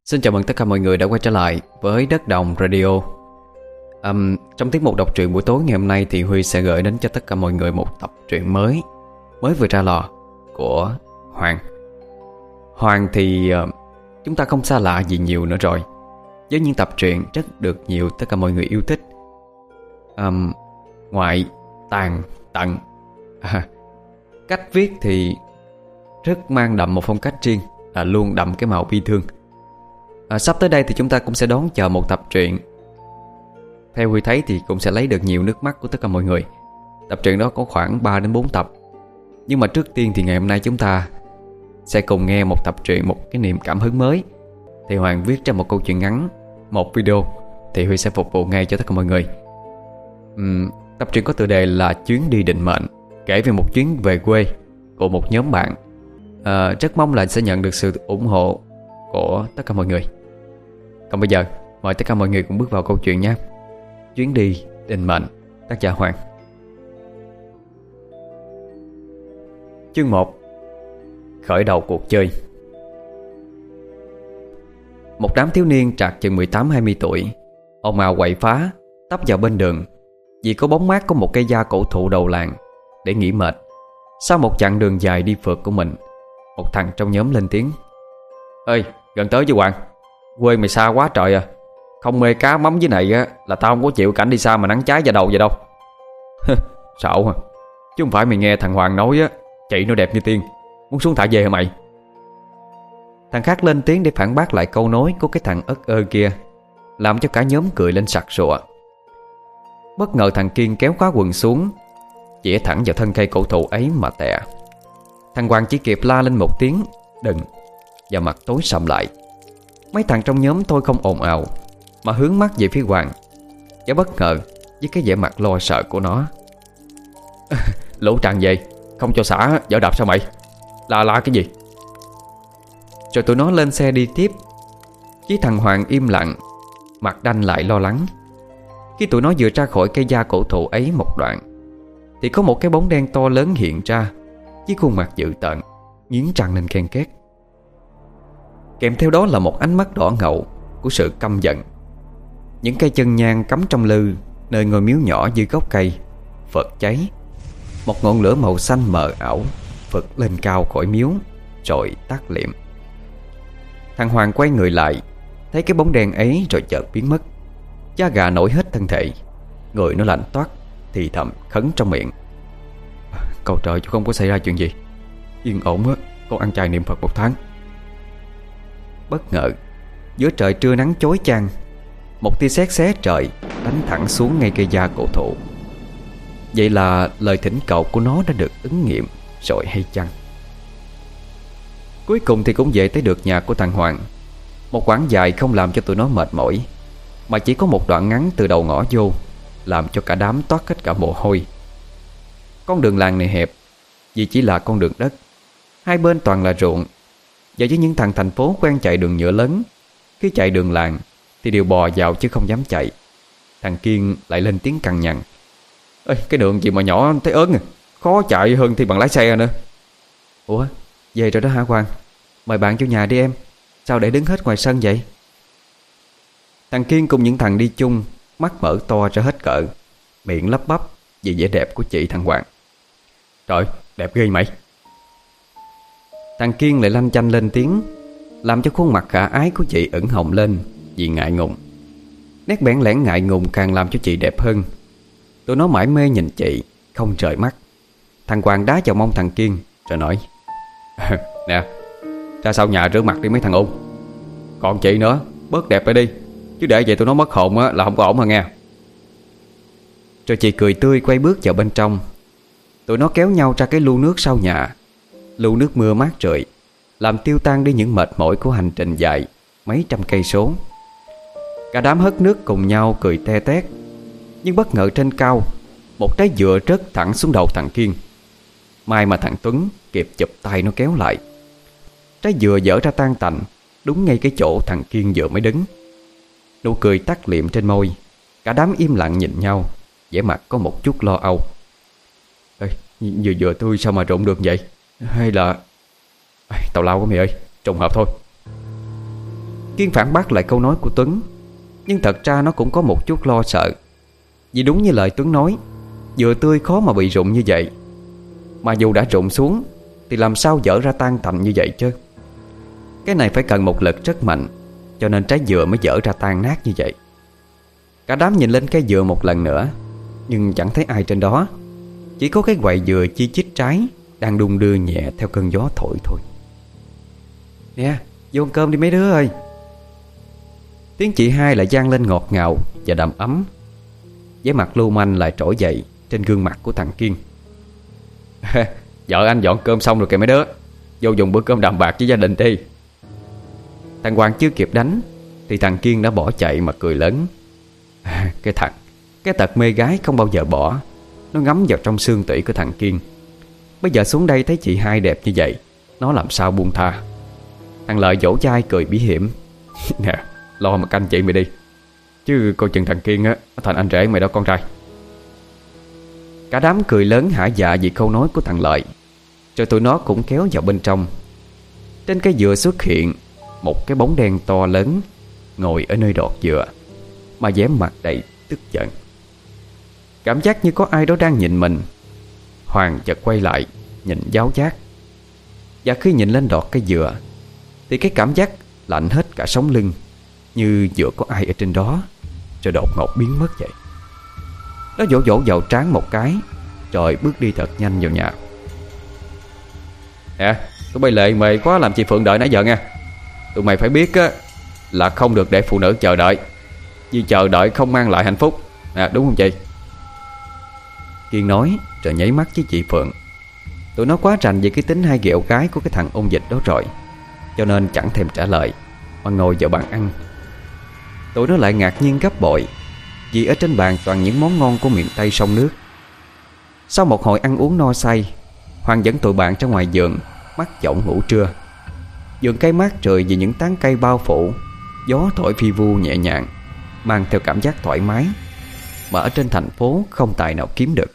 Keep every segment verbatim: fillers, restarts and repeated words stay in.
Xin chào mừng tất cả mọi người đã quay trở lại với Đất Đồng Radio. um, Trong tiết mục đọc truyện buổi tối ngày hôm nay thì Huy sẽ gửi đến cho tất cả mọi người một tập truyện mới Mới vừa ra lò của Hoàng. Hoàng thì uh, chúng ta không xa lạ gì nhiều nữa rồi, với những tập truyện rất được nhiều tất cả mọi người yêu thích. um, Ngoại, tàn, tận à, cách viết thì rất mang đậm một phong cách riêng, là luôn đậm cái màu bi thương. À, sắp tới đây thì chúng ta cũng sẽ đón chờ một tập truyện, theo Huy thấy thì cũng sẽ lấy được nhiều nước mắt của tất cả mọi người. Tập truyện đó có khoảng ba đến bốn tập. Nhưng mà trước tiên thì ngày hôm nay chúng ta sẽ cùng nghe một tập truyện, một cái niềm cảm hứng mới. Thì Hoàng viết ra một câu chuyện ngắn, một video, thì Huy sẽ phục vụ ngay cho tất cả mọi người. uhm, Tập truyện có tựa đề là Chuyến đi định mệnh, kể về một chuyến về quê của một nhóm bạn. à, Rất mong là sẽ nhận được sự ủng hộ của tất cả mọi người. Còn bây giờ mời tất cả mọi người cùng bước vào câu chuyện nhé. Chuyến đi định mệnh, tác giả Hoàng. Chương một. Khởi đầu cuộc chơi. Một đám thiếu niên trạc chừng mười tám hai mươi tuổi ồn ào quậy phá tấp vào bên đường, vì có bóng mát của một cây da cổ thụ đầu làng để nghỉ mệt. Sau một chặng đường dài đi phượt của mình, một thằng trong nhóm lên tiếng: "Ê, gần tới chứ Hoàng. Quê mày xa quá trời à. Không mê cá mắm dưới này á là tao không có chịu cảnh đi xa mà nắng cháy da đầu vậy đâu." "Xạo hả? Chứ không phải mày nghe thằng Hoàng nói á, chị nó đẹp như tiên, muốn xuống thả về hả mày?" Thằng khác lên tiếng để phản bác lại câu nói của cái thằng ất ơ kia, làm cho cả nhóm cười lên sặc sụa. Bất ngờ thằng Kiên kéo khóa quần xuống, chĩa thẳng vào thân cây cổ thụ ấy mà tè. Thằng Hoàng chỉ kịp la lên một tiếng "đừng", và mặt tối sầm lại. Mấy thằng trong nhóm tôi không ồn ào, mà hướng mắt về phía Hoàng, và bất ngờ với cái vẻ mặt lo sợ của nó. "Lũ tràn về, không cho xả dở đạp sao mày? La la cái gì?" Rồi tụi nó lên xe đi tiếp. Chỉ thằng Hoàng im lặng, mặt đanh lại lo lắng. Khi tụi nó vừa ra khỏi cây da cổ thụ ấy một đoạn, thì có một cái bóng đen to lớn hiện ra, với khuôn mặt dữ tợn, nghiến răng lên ken két. Kèm theo đó là một ánh mắt đỏ ngầu của sự căm giận. Những cây chân nhang cắm trong lư nơi ngôi miếu nhỏ dưới gốc cây phật cháy. Một ngọn lửa màu xanh mờ ảo phật lên cao khỏi miếu, rồi tắt liệm. Thằng Hoàng quay người lại, thấy cái bóng đen ấy rồi chợt biến mất. Da gà nổi hết thân thể, người nó lạnh toát, thì thầm khấn trong miệng: "Cầu trời chứ không có xảy ra chuyện gì. Yên ổn á, con ăn chay niệm Phật một tháng." Bất ngờ giữa trời trưa nắng chói chang, một tia sét xé trời đánh thẳng xuống ngay cây da cổ thụ. Vậy là lời thỉnh cầu của nó đã được ứng nghiệm rồi hay chăng? Cuối cùng thì cũng về tới được nhà của thằng Hoàng. Một quãng dài không làm cho tụi nó mệt mỏi, mà chỉ có một đoạn ngắn từ đầu ngõ vô, làm cho cả đám toát hết cả mồ hôi. Con đường làng này hẹp, vì chỉ là con đường đất, hai bên toàn là ruộng. Và với những thằng thành phố quen chạy đường nhựa lớn, khi chạy đường làng thì đều bò vào chứ không dám chạy. Thằng Kiên lại lên tiếng cằn nhằn: "Ê, cái đường gì mà nhỏ thấy ớn à, khó chạy hơn thì bằng lái xe nữa." "Ủa, về rồi đó hả Hoàng? Mời bạn vô nhà đi em. Sao để đứng hết ngoài sân vậy?" Thằng Kiên cùng những thằng đi chung mắt mở to ra hết cỡ, miệng lắp bắp vì vẻ đẹp của chị thằng Hoàng. "Trời, đẹp ghê mày." Thằng Kiên lại lanh chanh lên tiếng, làm cho khuôn mặt khả ái của chị ửng hồng lên vì ngại ngùng. Nét bẽn lẽn ngại ngùng càng làm cho chị đẹp hơn. Tụi nó mải mê nhìn chị, không rời mắt. Thằng Hoàng đá vào mông thằng Kiên rồi nói: "Nè, ra sau nhà rửa mặt đi mấy thằng ôn. Còn chị nữa, bớt đẹp lại đi, chứ để vậy tụi nó mất hồn á là không có ổn mà nghe." Rồi chị cười tươi quay bước vào bên trong. Tụi nó kéo nhau ra cái lu nước sau nhà. Lu nước mưa mát rượi, làm tiêu tan đi những mệt mỏi của hành trình dài mấy trăm cây số. Cả đám hớt nước cùng nhau cười te tét. Nhưng bất ngờ trên cao, một trái dừa rớt thẳng xuống đầu thằng Kiên. May mà thằng Tuấn kịp chụp tay nó kéo lại. Trái dừa dở ra tan tành, đúng ngay cái chỗ thằng Kiên vừa mới đứng. Nụ cười tắt liệm trên môi. Cả đám im lặng nhìn nhau, vẻ mặt có một chút lo âu. "Ê, dừa dừa tươi sao mà rụng được vậy? Hay là..." "Tào lao của mày ơi, trùng hợp thôi." Kiên phản bác lại câu nói của Tuấn, nhưng thật ra nó cũng có một chút lo sợ. Vì đúng như lời Tuấn nói, dừa tươi khó mà bị rụng như vậy. Mà dù đã rụng xuống thì làm sao dở ra tan tành như vậy chứ. Cái này phải cần một lực rất mạnh, cho nên trái dừa mới dở ra tan nát như vậy. Cả đám nhìn lên cây dừa một lần nữa, nhưng chẳng thấy ai trên đó. Chỉ có cái quầy dừa chi chít trái đang đung đưa nhẹ theo cơn gió thổi thôi. Nè, vô ăn cơm đi mấy đứa ơi. Tiếng chị hai lại vang lên ngọt ngào và đầm ấm. Vẻ mặt lưu manh lại trỗi dậy trên gương mặt của thằng Kiên. Vợ anh dọn cơm xong rồi kìa mấy đứa, vô dùng bữa cơm đạm bạc với gia đình đi. Thằng Hoàng chưa kịp đánh thì thằng Kiên đã bỏ chạy mà cười lớn. Cái thằng Cái tật mê gái không bao giờ bỏ. Nó ngấm vào trong xương tủy của thằng Kiên. Bây giờ xuống đây thấy chị hai đẹp như vậy, nó làm sao buông tha. Thằng Lợi dỗ dai cười bí hiểm. Nè, lo mà canh chị mày đi, chứ coi chừng thằng Kiên á thành anh rể mày đó con trai. Cả đám cười lớn hả dạ vì câu nói của thằng Lợi. Rồi tụi nó cũng kéo vào bên trong. Trên cây dừa xuất hiện một cái bóng đen to lớn ngồi ở nơi đọt dừa, mà vẻ mặt đầy tức giận. Cảm giác như có ai đó đang nhìn mình. Hoàng chợt quay lại nhìn giáo giác. Và khi nhìn lên đọt cây dừa thì cái cảm giác lạnh hết cả sống lưng, như vừa có ai ở trên đó rồi đột ngột biến mất vậy. Nó vỗ vỗ vào trán một cái, rồi bước đi thật nhanh vào nhà. Nè, tụi bay lệ mày quá làm chị Phượng đợi nãy giờ nha. Tụi mày phải biết á, là không được để phụ nữ chờ đợi, vì chờ đợi không mang lại hạnh phúc. Nè, đúng không chị? Kiên nói rồi nháy mắt với chị Phượng. Tụi nó quá rành về cái tính hai ghẹo gái của cái thằng ôn dịch đó rồi, cho nên chẳng thèm trả lời mà ngồi vào bàn ăn. Tụi nó lại ngạc nhiên gấp bội, vì ở trên bàn toàn những món ngon của miền Tây sông nước. Sau một hồi ăn uống no say, Hoàng dẫn tụi bạn ra ngoài vườn mắc giọng ngủ trưa. Vườn cây mát trời vì những tán cây bao phủ, gió thổi phi vu nhẹ nhàng, mang theo cảm giác thoải mái mà ở trên thành phố không tài nào kiếm được.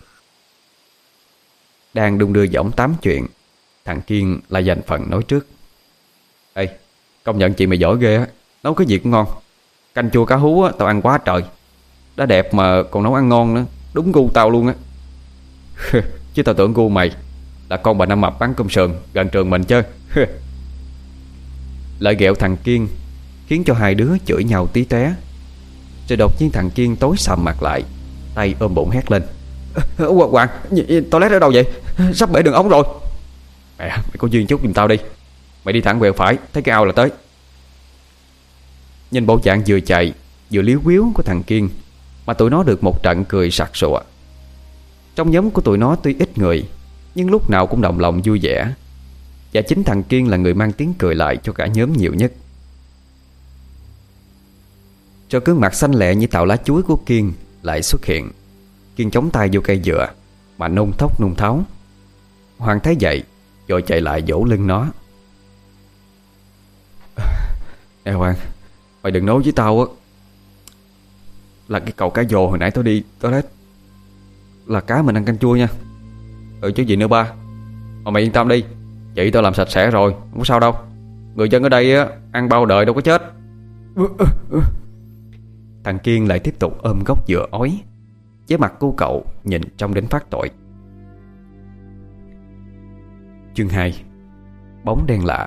Đang đung đưa giọng tám chuyện, thằng Kiên lại giành phần nói trước. Ê, công nhận chị mày giỏi ghê á, nấu cái gì cũng ngon. Canh chua cá hú á, tao ăn quá trời. Đã đẹp mà còn nấu ăn ngon nữa, đúng gu tao luôn á. Chứ tao tưởng gu mày là con bà Năm Mập bán cơm sườn gần trường mình chứ. Lại ghẹo thằng Kiên khiến cho hai đứa chửi nhau tí té. Rồi đột nhiên thằng Kiên tối sầm mặt lại, tay ôm bụng hét lên. Hoàng, Hoàng, toilet ở đâu vậy? Sắp bể đường ống rồi. Mẹ, mày có duyên chút giùm tao đi. Mày đi thẳng quẹo phải, thấy cái ao là tới. Nhìn bộ dạng vừa chạy vừa liếu quíu của thằng Kiên mà tụi nó được một trận cười sặc sụa. Trong nhóm của tụi nó tuy ít người, nhưng lúc nào cũng đồng lòng vui vẻ. Và chính thằng Kiên là người mang tiếng cười lại cho cả nhóm nhiều nhất. Cho gương mặt xanh lẹ như tàu lá chuối của Kiên lại xuất hiện. Kiên chống tay vô cây dừa mà nôn thốc nôn tháo. Hoàng thấy vậy rồi chạy lại vỗ lưng nó. Nè Hoàng, mày đừng nói với tao á là cái cậu cá dồ hồi nãy tao đi toilet là cá mình ăn canh chua nha. Ừ chứ gì nữa ba. Mà mày yên tâm đi, chị tao làm sạch sẽ rồi, không có sao đâu. Người dân ở đây á, ăn bao đời đâu có chết. Thằng Kiên lại tiếp tục ôm gốc dừa ói. Với mặt cu cậu nhìn trông đến phát tội. Chương hai. Bóng đen lạ.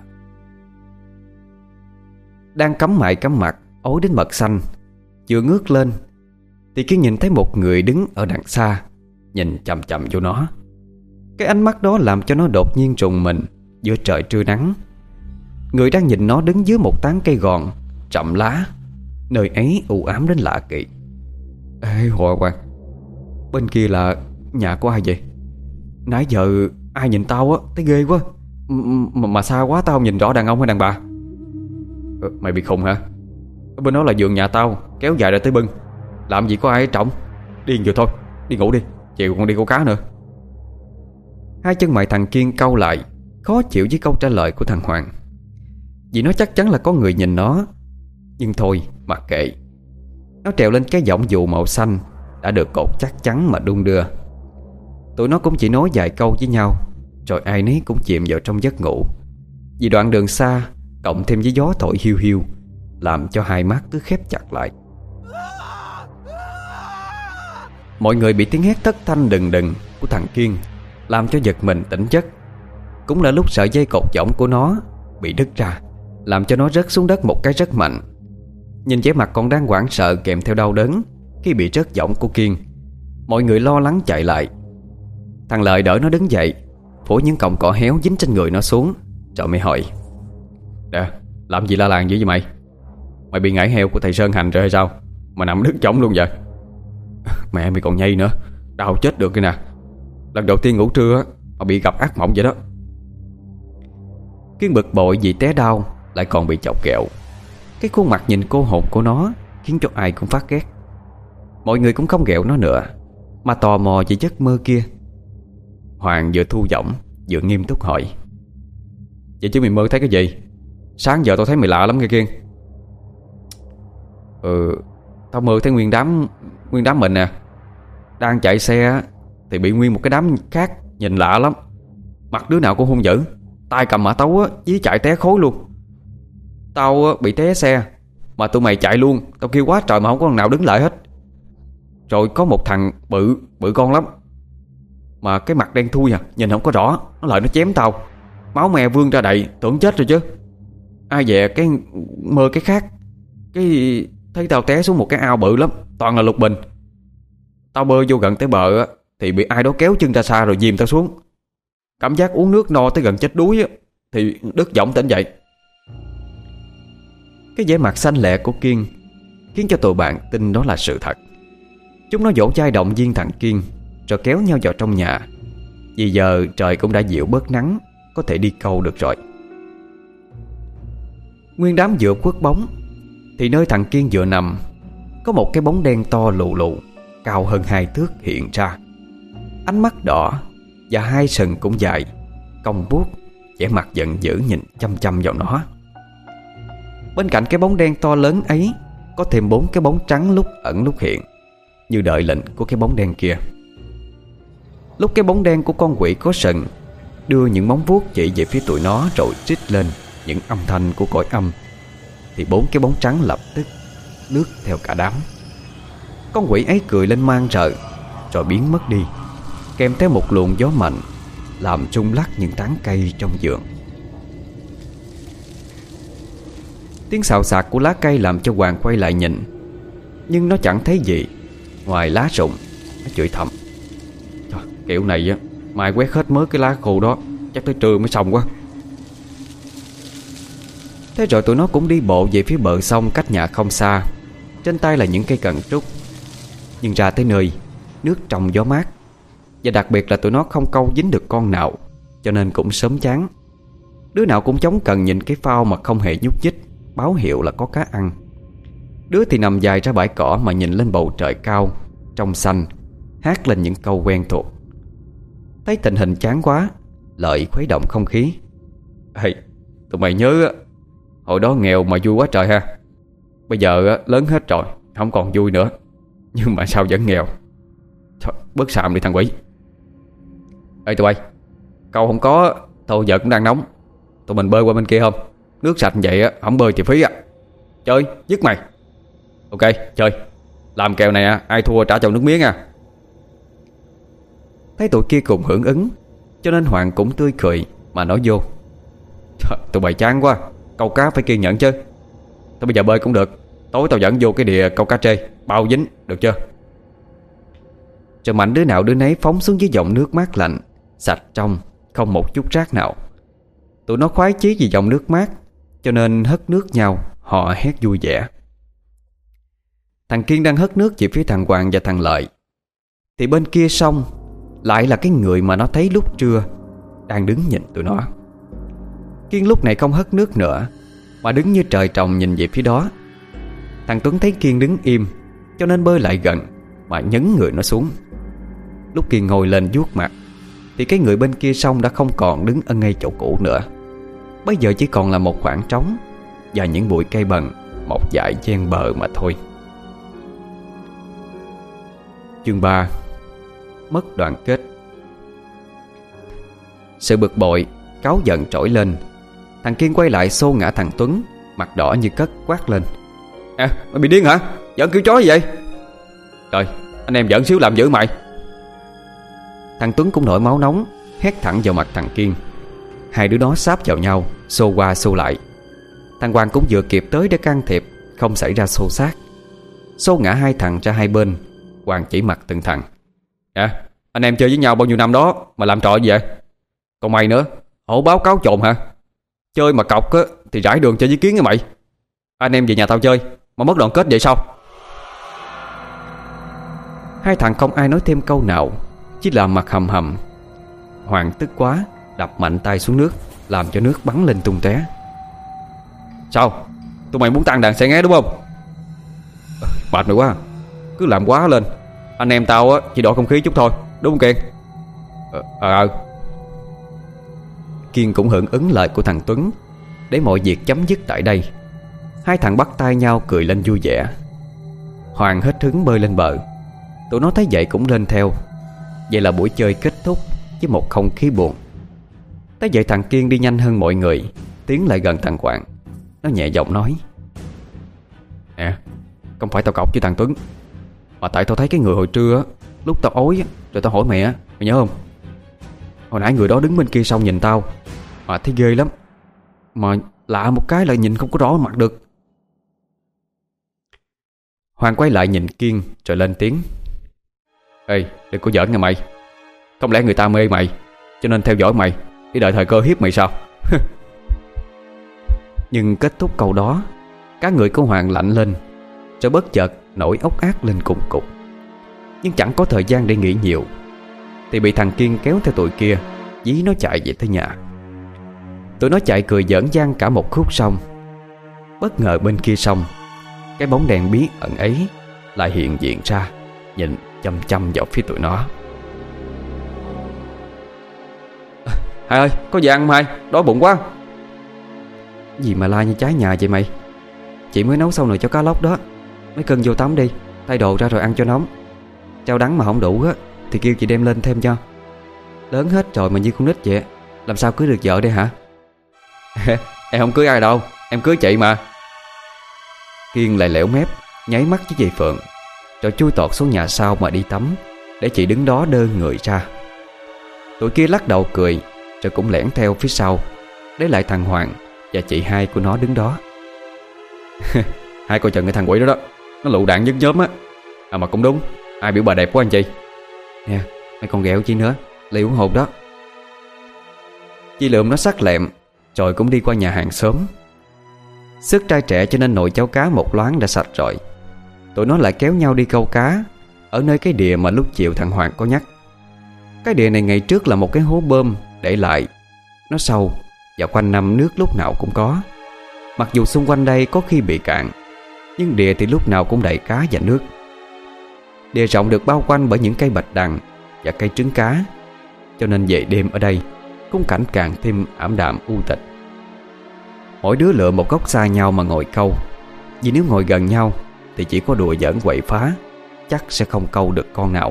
Đang cắm mại cắm mặt ối đến mật xanh, vừa ngước lên thì Kiên nhìn thấy một người đứng ở đằng xa, nhìn chằm chằm vô nó. Cái ánh mắt đó làm cho nó đột nhiên trùng mình giữa trời trưa nắng. Người đang nhìn nó đứng dưới một tán cây gòn rậm lá, nơi ấy u ám đến lạ kỳ. Ê Hoàng Hoàng, bên kia là nhà của ai vậy? Nãy giờ ai nhìn tao á, thấy ghê quá. M Mà xa quá tao không nhìn rõ đàn ông hay đàn bà. Ừ, mày bị khùng hả? Bên đó là vườn nhà tao, kéo dài ra tới bưng. Làm gì có ai ở trọng. Điên vừa thôi, đi ngủ đi, chiều còn đi câu cá nữa. Hai chân mày thằng Kiên cau lại, khó chịu với câu trả lời của thằng Hoàng. Vì nó chắc chắn là có người nhìn nó. Nhưng thôi mặc kệ. Nó trèo lên cái võng dù màu xanh đã được cột chắc chắn mà đung đưa. Tụi nó cũng chỉ nói vài câu với nhau, rồi ai nấy cũng chìm vào trong giấc ngủ. Vì đoạn đường xa cộng thêm với gió thổi hiu hiu làm cho hai mắt cứ khép chặt lại. Mọi người bị tiếng hét thất thanh đừng đừng của thằng Kiên làm cho giật mình tỉnh giấc. Cũng là lúc sợi dây cột võng của nó bị đứt ra, làm cho nó rớt xuống đất một cái rất mạnh. Nhìn vẻ mặt còn đang hoảng sợ kèm theo đau đớn khi bị rớt võng của Kiên, mọi người lo lắng chạy lại. Thằng Lợi đỡ nó đứng dậy, phủi những cọng cỏ héo dính trên người nó xuống, rồi mới hỏi: Nè, làm gì la làng dữ vậy mày? Mày bị ngải heo của thầy Sơn hành rồi hay sao mà nằm đứt võng luôn vậy? Mẹ mày còn nhây nữa, đau chết được kìa nè. Lần đầu tiên ngủ trưa mà bị gặp ác mộng vậy đó. Kiên bực bội vì té đau lại còn bị chọc ghẹo. Cái khuôn mặt nhìn cô hồn của nó khiến cho ai cũng phát ghét. Mọi người cũng không ghẹo nó nữa, mà tò mò về giấc mơ kia. Hoàng vừa thu võng vừa nghiêm túc hỏi: Vậy chứ mày mơ thấy cái gì? Sáng giờ tao thấy mày lạ lắm kìa Kiên. Ừ, tao mơ thấy nguyên đám Nguyên đám mình nè, đang chạy xe thì bị nguyên một cái đám khác nhìn lạ lắm. Mặt đứa nào cũng hung dữ, tay cầm mã tấu á, dí chạy té khối luôn. Tao bị té xe mà tụi mày chạy luôn. Tao kêu quá trời mà không có thằng nào đứng lại hết. Rồi có một thằng bự Bự con lắm, mà cái mặt đen thui à, nhìn không có rõ. Nó lại nó chém tao, máu me vương ra đầy, tưởng chết rồi chứ. Ai dè cái mơ cái khác, cái thấy tao té xuống một cái ao bự lắm, toàn là lục bình. Tao bơi vô gần tới bờ á, thì bị ai đó kéo chân ra xa rồi dìm tao xuống. Cảm giác uống nước no tới gần chết đuối á, thì đứt võng tỉnh dậy. Cái vẻ mặt xanh lẹ của Kiên khiến cho tụi bạn tin đó là sự thật. Chúng nó dỗ chai động viên thằng Kiên, rồi kéo nhau vào trong nhà. Vì giờ trời cũng đã dịu bớt nắng, có thể đi câu được rồi. Nguyên đám vừa khuất bóng thì nơi thằng Kiên vừa nằm, có một cái bóng đen to lù lù, cao hơn hai thước hiện ra. Ánh mắt đỏ và hai sừng cũng dài, cong buốt, vẻ mặt giận dữ nhìn chăm chăm vào nó. Bên cạnh cái bóng đen to lớn ấy có thêm bốn cái bóng trắng lúc ẩn lúc hiện, như đợi lệnh của cái bóng đen kia. Lúc cái bóng đen của con quỷ có sừng đưa những móng vuốt chỉ về phía tụi nó rồi trích lên những âm thanh của cõi âm, thì bốn cái bóng trắng lập tức lướt theo cả đám. Con quỷ ấy cười lên mang rợ rồi biến mất đi, kèm theo một luồng gió mạnh làm rung lắc những tán cây trong vườn. Tiếng xào xạc của lá cây làm cho Hoàng quay lại nhìn, nhưng nó chẳng thấy gì ngoài lá rụng. Nó chửi thầm: Trời, kiểu này á, mai quét hết mớ cái lá khô đó chắc tới trưa mới xong quá. Thế rồi tụi nó cũng đi bộ về phía bờ sông cách nhà không xa. Trên tay là những cây cần trúc. Nhưng ra tới nơi, nước trong gió mát, và đặc biệt là tụi nó không câu dính được con nào, cho nên cũng sớm chán. Đứa nào cũng chống cần nhìn cái phao mà không hề nhúc nhích, báo hiệu là có cá ăn. Đứa thì nằm dài ra bãi cỏ mà nhìn lên bầu trời cao trong xanh, hát lên những câu quen thuộc. Thấy tình hình chán quá, Lợi khuấy động không khí: Ê, tụi mày nhớ hồi đó nghèo mà vui quá trời ha. Bây giờ lớn hết rồi, không còn vui nữa, nhưng mà sao vẫn nghèo. Thôi, bớt xàm đi thằng quỷ. Ê tụi bay, câu không có, thôi giờ cũng đang nóng. Tụi mình bơi qua bên kia không? Nước sạch vậy á, không bơi thì phí à. Chơi, dứt mày. Ok, chơi. Làm kèo này ai thua trả chầu nước miếng à. Thấy tụi kia cùng hưởng ứng, cho nên Hoàng cũng tươi cười mà nói vô: Trời, tụi bay chán quá, câu cá phải kiên nhẫn chứ. Thôi bây giờ bơi cũng được, tối tao dẫn vô cái đìa câu cá trê, bao dính, được chưa? Rồi mạnh đứa nào đứa nấy phóng xuống dưới dòng nước mát lạnh, sạch trong, không một chút rác nào. Tụi nó khoái chí vì dòng nước mát, cho nên hất nước nhau, họ hét vui vẻ. Thằng Kiên đang hất nước về phía thằng Hoàng và thằng Lợi, thì bên kia sông lại là cái người mà nó thấy lúc trưa đang đứng nhìn tụi nó. Kiên lúc này không hất nước nữa, mà đứng như trời trồng nhìn về phía đó. Thằng Tuấn thấy Kiên đứng im, cho nên bơi lại gần mà nhấn người nó xuống. Lúc Kiên ngồi lên vuốt mặt, thì cái người bên kia sông đã không còn đứng ở ngay chỗ cũ nữa. Bây giờ chỉ còn là một khoảng trống và những bụi cây bần mọc dại ven bờ mà thôi. Chương ba. Mất đoàn kết. Sự bực bội, cáu giận trỗi lên. Thằng Kiên quay lại xô ngã thằng Tuấn, mặt đỏ như cất quát lên: À mày bị điên hả? Giỡn kêu chó gì vậy? Trời, anh em giỡn xíu làm dữ mày. Thằng Tuấn cũng nổi máu nóng, hét thẳng vào mặt thằng Kiên. Hai đứa nó sáp vào nhau, xô qua xô lại. Thằng Hoàng cũng vừa kịp tới để can thiệp, không xảy ra xô xát. Xô ngã hai thằng ra hai bên. Hoàng chỉ mặt từng thằng: À, anh em chơi với nhau bao nhiêu năm đó mà làm trò gì vậy? Còn mày nữa, hổ báo cáo trộn hả? Chơi mà cọc á thì rải đường cho với Kiến nha mày. Anh em về nhà tao chơi mà mất đoàn kết vậy sao? Hai thằng không ai nói thêm câu nào, chỉ làm mặt hầm hầm. Hoàng tức quá, đập mạnh tay xuống nước, làm cho nước bắn lên tung tóe. Sao? Tụi mày muốn tăng đàn xe nghé đúng không? À, mệt mày quá, cứ làm quá lên. Anh em tao á chỉ đổi không khí chút thôi, đúng không Kiên? Ờ ờ à. Kiên cũng hưởng ứng lời của thằng Tuấn, để mọi việc chấm dứt tại đây. Hai thằng bắt tay nhau cười lên vui vẻ. Hoàng hết hứng bơi lên bờ. Tụi nó thấy vậy cũng lên theo. Vậy là buổi chơi kết thúc với một không khí buồn. Tới vậy thằng Kiên đi nhanh hơn mọi người, tiến lại gần thằng Hoàng. Nó nhẹ giọng nói: Nè, không phải tao cọc với thằng Tuấn, mà tại tao thấy cái người hồi trưa lúc tao ối rồi tao hỏi mẹ, mày nhớ không? Hồi nãy người đó đứng bên kia sông nhìn tao, mà thấy ghê lắm. Mà lạ một cái là nhìn không có rõ mặt được. Hoàng quay lại nhìn Kiên rồi lên tiếng: Ê, đừng có giỡn nha mày. Không lẽ người ta mê mày cho nên theo dõi mày để đợi thời cơ hiếp mày sao? Nhưng kết thúc câu đó, cả người của Hoàng lạnh lên, rồi bất chợt nổi ốc ác lên cùng cục. Nhưng chẳng có thời gian để nghĩ nhiều, thì bị thằng Kiên kéo theo tụi kia, dí nó chạy về tới nhà. Tụi nó chạy cười giỡn giang cả một khúc sông. Bất ngờ bên kia sông, cái bóng đèn bí ẩn ấy lại hiện diện ra, nhìn chăm chăm vào phía tụi nó. Hai ơi, có gì ăn không hai? Đói bụng quá. Gì mà la như trái nhà vậy mày? Chị mới nấu xong nồi cho cá lóc đó. Mấy cân vô tắm đi, thay đồ ra rồi ăn cho nóng. Chao đắng mà không đủ á thì kêu chị đem lên thêm cho. Lớn hết rồi mà như con nít vậy, làm sao cưới được vợ đây hả? Em không cưới ai đâu, em cưới chị mà. Kiên lại lẻo mép, nháy mắt với dì Phượng, rồi chui tọt xuống nhà sau mà đi tắm, để chị đứng đó đơ người ra. Tụi kia lắc đầu cười, rồi cũng lẻn theo phía sau, để lại thằng Hoàng và chị hai của nó đứng đó. Hai coi chừng cái thằng quỷ đó đó, nó lụ đạn nhức nhớm á. À mà cũng đúng, ai biểu bà đẹp quá anh chị. Nè, mày còn ghẹo chi nữa, ly uống hồn đó. Chị lượm nó sắc lẹm, rồi cũng đi qua nhà hàng xóm. Sức trai trẻ cho nên nồi cháo cá một loáng đã sạch rồi. Tụi nó lại kéo nhau đi câu cá ở nơi cái đìa mà lúc chiều thằng Hoàng có nhắc. Cái đìa này ngày trước là một cái hố bơm để lại. Nó sâu và quanh năm nước lúc nào cũng có. Mặc dù xung quanh đây có khi bị cạn, nhưng đìa thì lúc nào cũng đầy cá và nước. Đìa rộng được bao quanh bởi những cây bạch đằng và cây trứng cá, cho nên về đêm ở đây khung cảnh càng thêm ảm đạm u tịch. Mỗi đứa lựa một góc xa nhau mà ngồi câu, vì nếu ngồi gần nhau thì chỉ có đùa giỡn quậy phá, chắc sẽ không câu được con nào.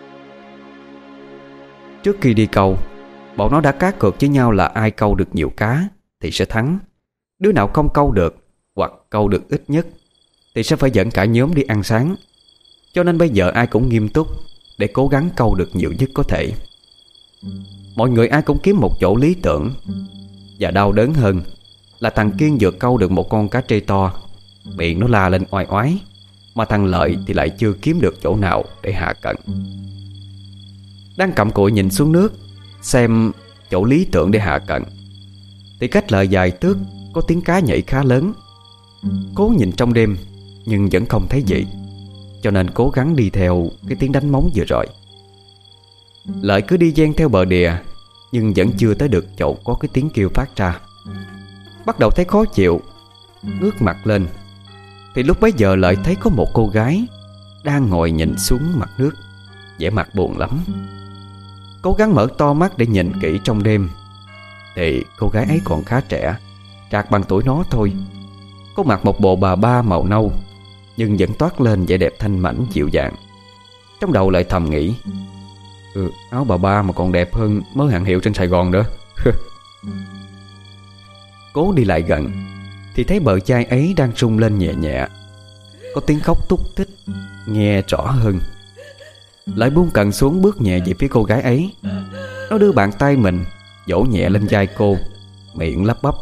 Trước khi đi câu, bọn nó đã cá cược với nhau là ai câu được nhiều cá thì sẽ thắng. Đứa nào không câu được, hoặc câu được ít nhất, thì sẽ phải dẫn cả nhóm đi ăn sáng. Cho nên bây giờ ai cũng nghiêm túc để cố gắng câu được nhiều nhất có thể. Mọi người ai cũng kiếm một chỗ lý tưởng. Và đau đớn hơn là thằng Kiên vừa câu được một con cá trê to, miệng nó la lên oai oái, mà thằng Lợi thì lại chưa kiếm được chỗ nào để hạ cận. Đang cặm cụi nhìn xuống nước xem chỗ lý tưởng để hạ cận, thì cách Lợi vài tước có tiếng cá nhảy khá lớn. Cố nhìn trong đêm nhưng vẫn không thấy gì, cho nên cố gắng đi theo cái tiếng đánh móng vừa rồi. Lợi cứ đi ven theo bờ đìa, nhưng vẫn chưa tới được chỗ có cái tiếng kêu phát ra. Bắt đầu thấy khó chịu, ngước mặt lên, thì lúc bấy giờ Lợi thấy có một cô gái đang ngồi nhìn xuống mặt nước, vẻ mặt buồn lắm. Cố gắng mở to mắt để nhìn kỹ trong đêm, thì cô gái ấy còn khá trẻ, trạc bằng tuổi nó thôi. Có mặc một bộ bà ba màu nâu, nhưng vẫn toát lên vẻ đẹp thanh mảnh dịu dàng. Trong đầu lại thầm nghĩ: ừ, áo bà ba mà còn đẹp hơn mớ hàng hiệu trên Sài Gòn nữa. Cố đi lại gần thì thấy bờ vai ấy đang rung lên nhẹ nhẹ. Có tiếng khóc túc tích nghe rõ hơn. Lợi buông cận xuống bước nhẹ về phía cô gái ấy. Nó đưa bàn tay mình vỗ nhẹ lên vai cô, miệng lắp bắp.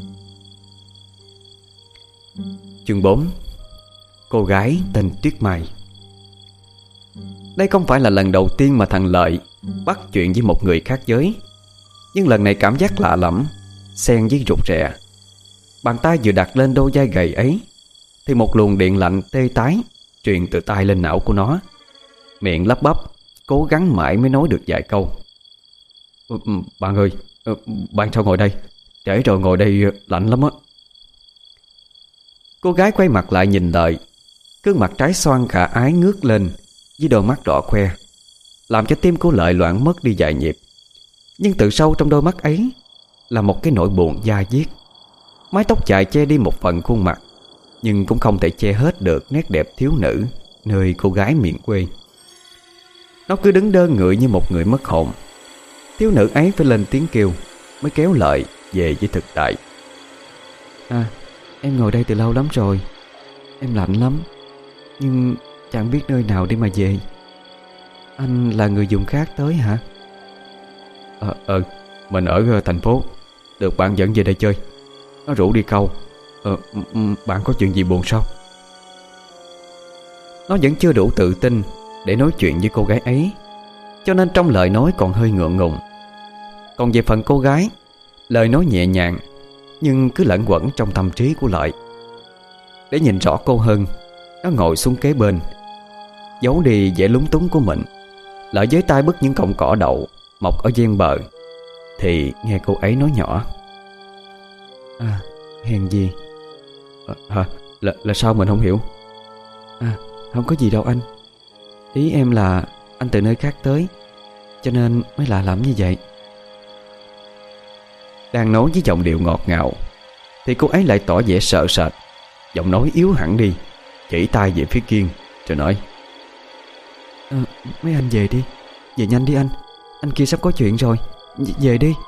Chương bốn. Cô gái tên Tuyết Mai. Đây không phải là lần đầu tiên mà thằng Lợi bắt chuyện với một người khác giới, nhưng lần này cảm giác lạ lẫm xen với rụt rè. Bàn tay vừa đặt lên đôi vai gầy ấy thì một luồng điện lạnh tê tái truyền từ tai lên não của nó. Miệng lắp bắp, cố gắng mãi mới nói được vài câu. ừ, Bạn ơi, bạn sao ngồi đây? Trễ rồi, ngồi đây lạnh lắm á. Cô gái quay mặt lại nhìn Lợi. Gương mặt trái xoan khả ái ngước lên với đôi mắt đỏ khoe, làm cho tim của Lợi loạn mất đi vài nhịp. Nhưng từ sâu trong đôi mắt ấy là một cái nỗi buồn da diết. Mái tóc dài che đi một phần khuôn mặt, nhưng cũng không thể che hết được nét đẹp thiếu nữ nơi cô gái miền quê. Nó cứ đứng đơ ngựa như một người mất hồn. Thiếu nữ ấy phải lên tiếng kêu mới kéo Lợi về với thực tại. À, em ngồi đây từ lâu lắm rồi. Em lạnh lắm, nhưng chẳng biết nơi nào để mà về. Anh là người vùng khác tới hả? Ờ, ờ mình ở thành phố, được bạn dẫn về đây chơi. Nó rủ đi câu. Ờ, bạn có chuyện gì buồn sao? Nó vẫn chưa đủ tự tin để nói chuyện với cô gái ấy, cho nên trong lời nói còn hơi ngượng ngùng. Còn về phần cô gái, lời nói nhẹ nhàng nhưng cứ lẫn quẩn trong tâm trí của Lợi. Để nhìn rõ cô hơn, nó ngồi xuống kế bên, giấu đi vẻ lúng túng của mình. Lợi với tay bứt những cọng cỏ đậu mọc ở ven bờ, thì nghe cô ấy nói nhỏ. À, hèn gì? À, hả? Là, là sao mình không hiểu? À, không có gì đâu anh. Ý em là anh từ nơi khác tới, cho nên mới lạ lẫm như vậy. Đang nói với giọng điệu ngọt ngào thì cô ấy lại tỏ vẻ sợ sệt. Giọng nói yếu hẳn đi, chỉ tay về phía Kiên rồi nói. À, mấy anh về đi. Về nhanh đi anh. Anh kia sắp có chuyện rồi. Về đi.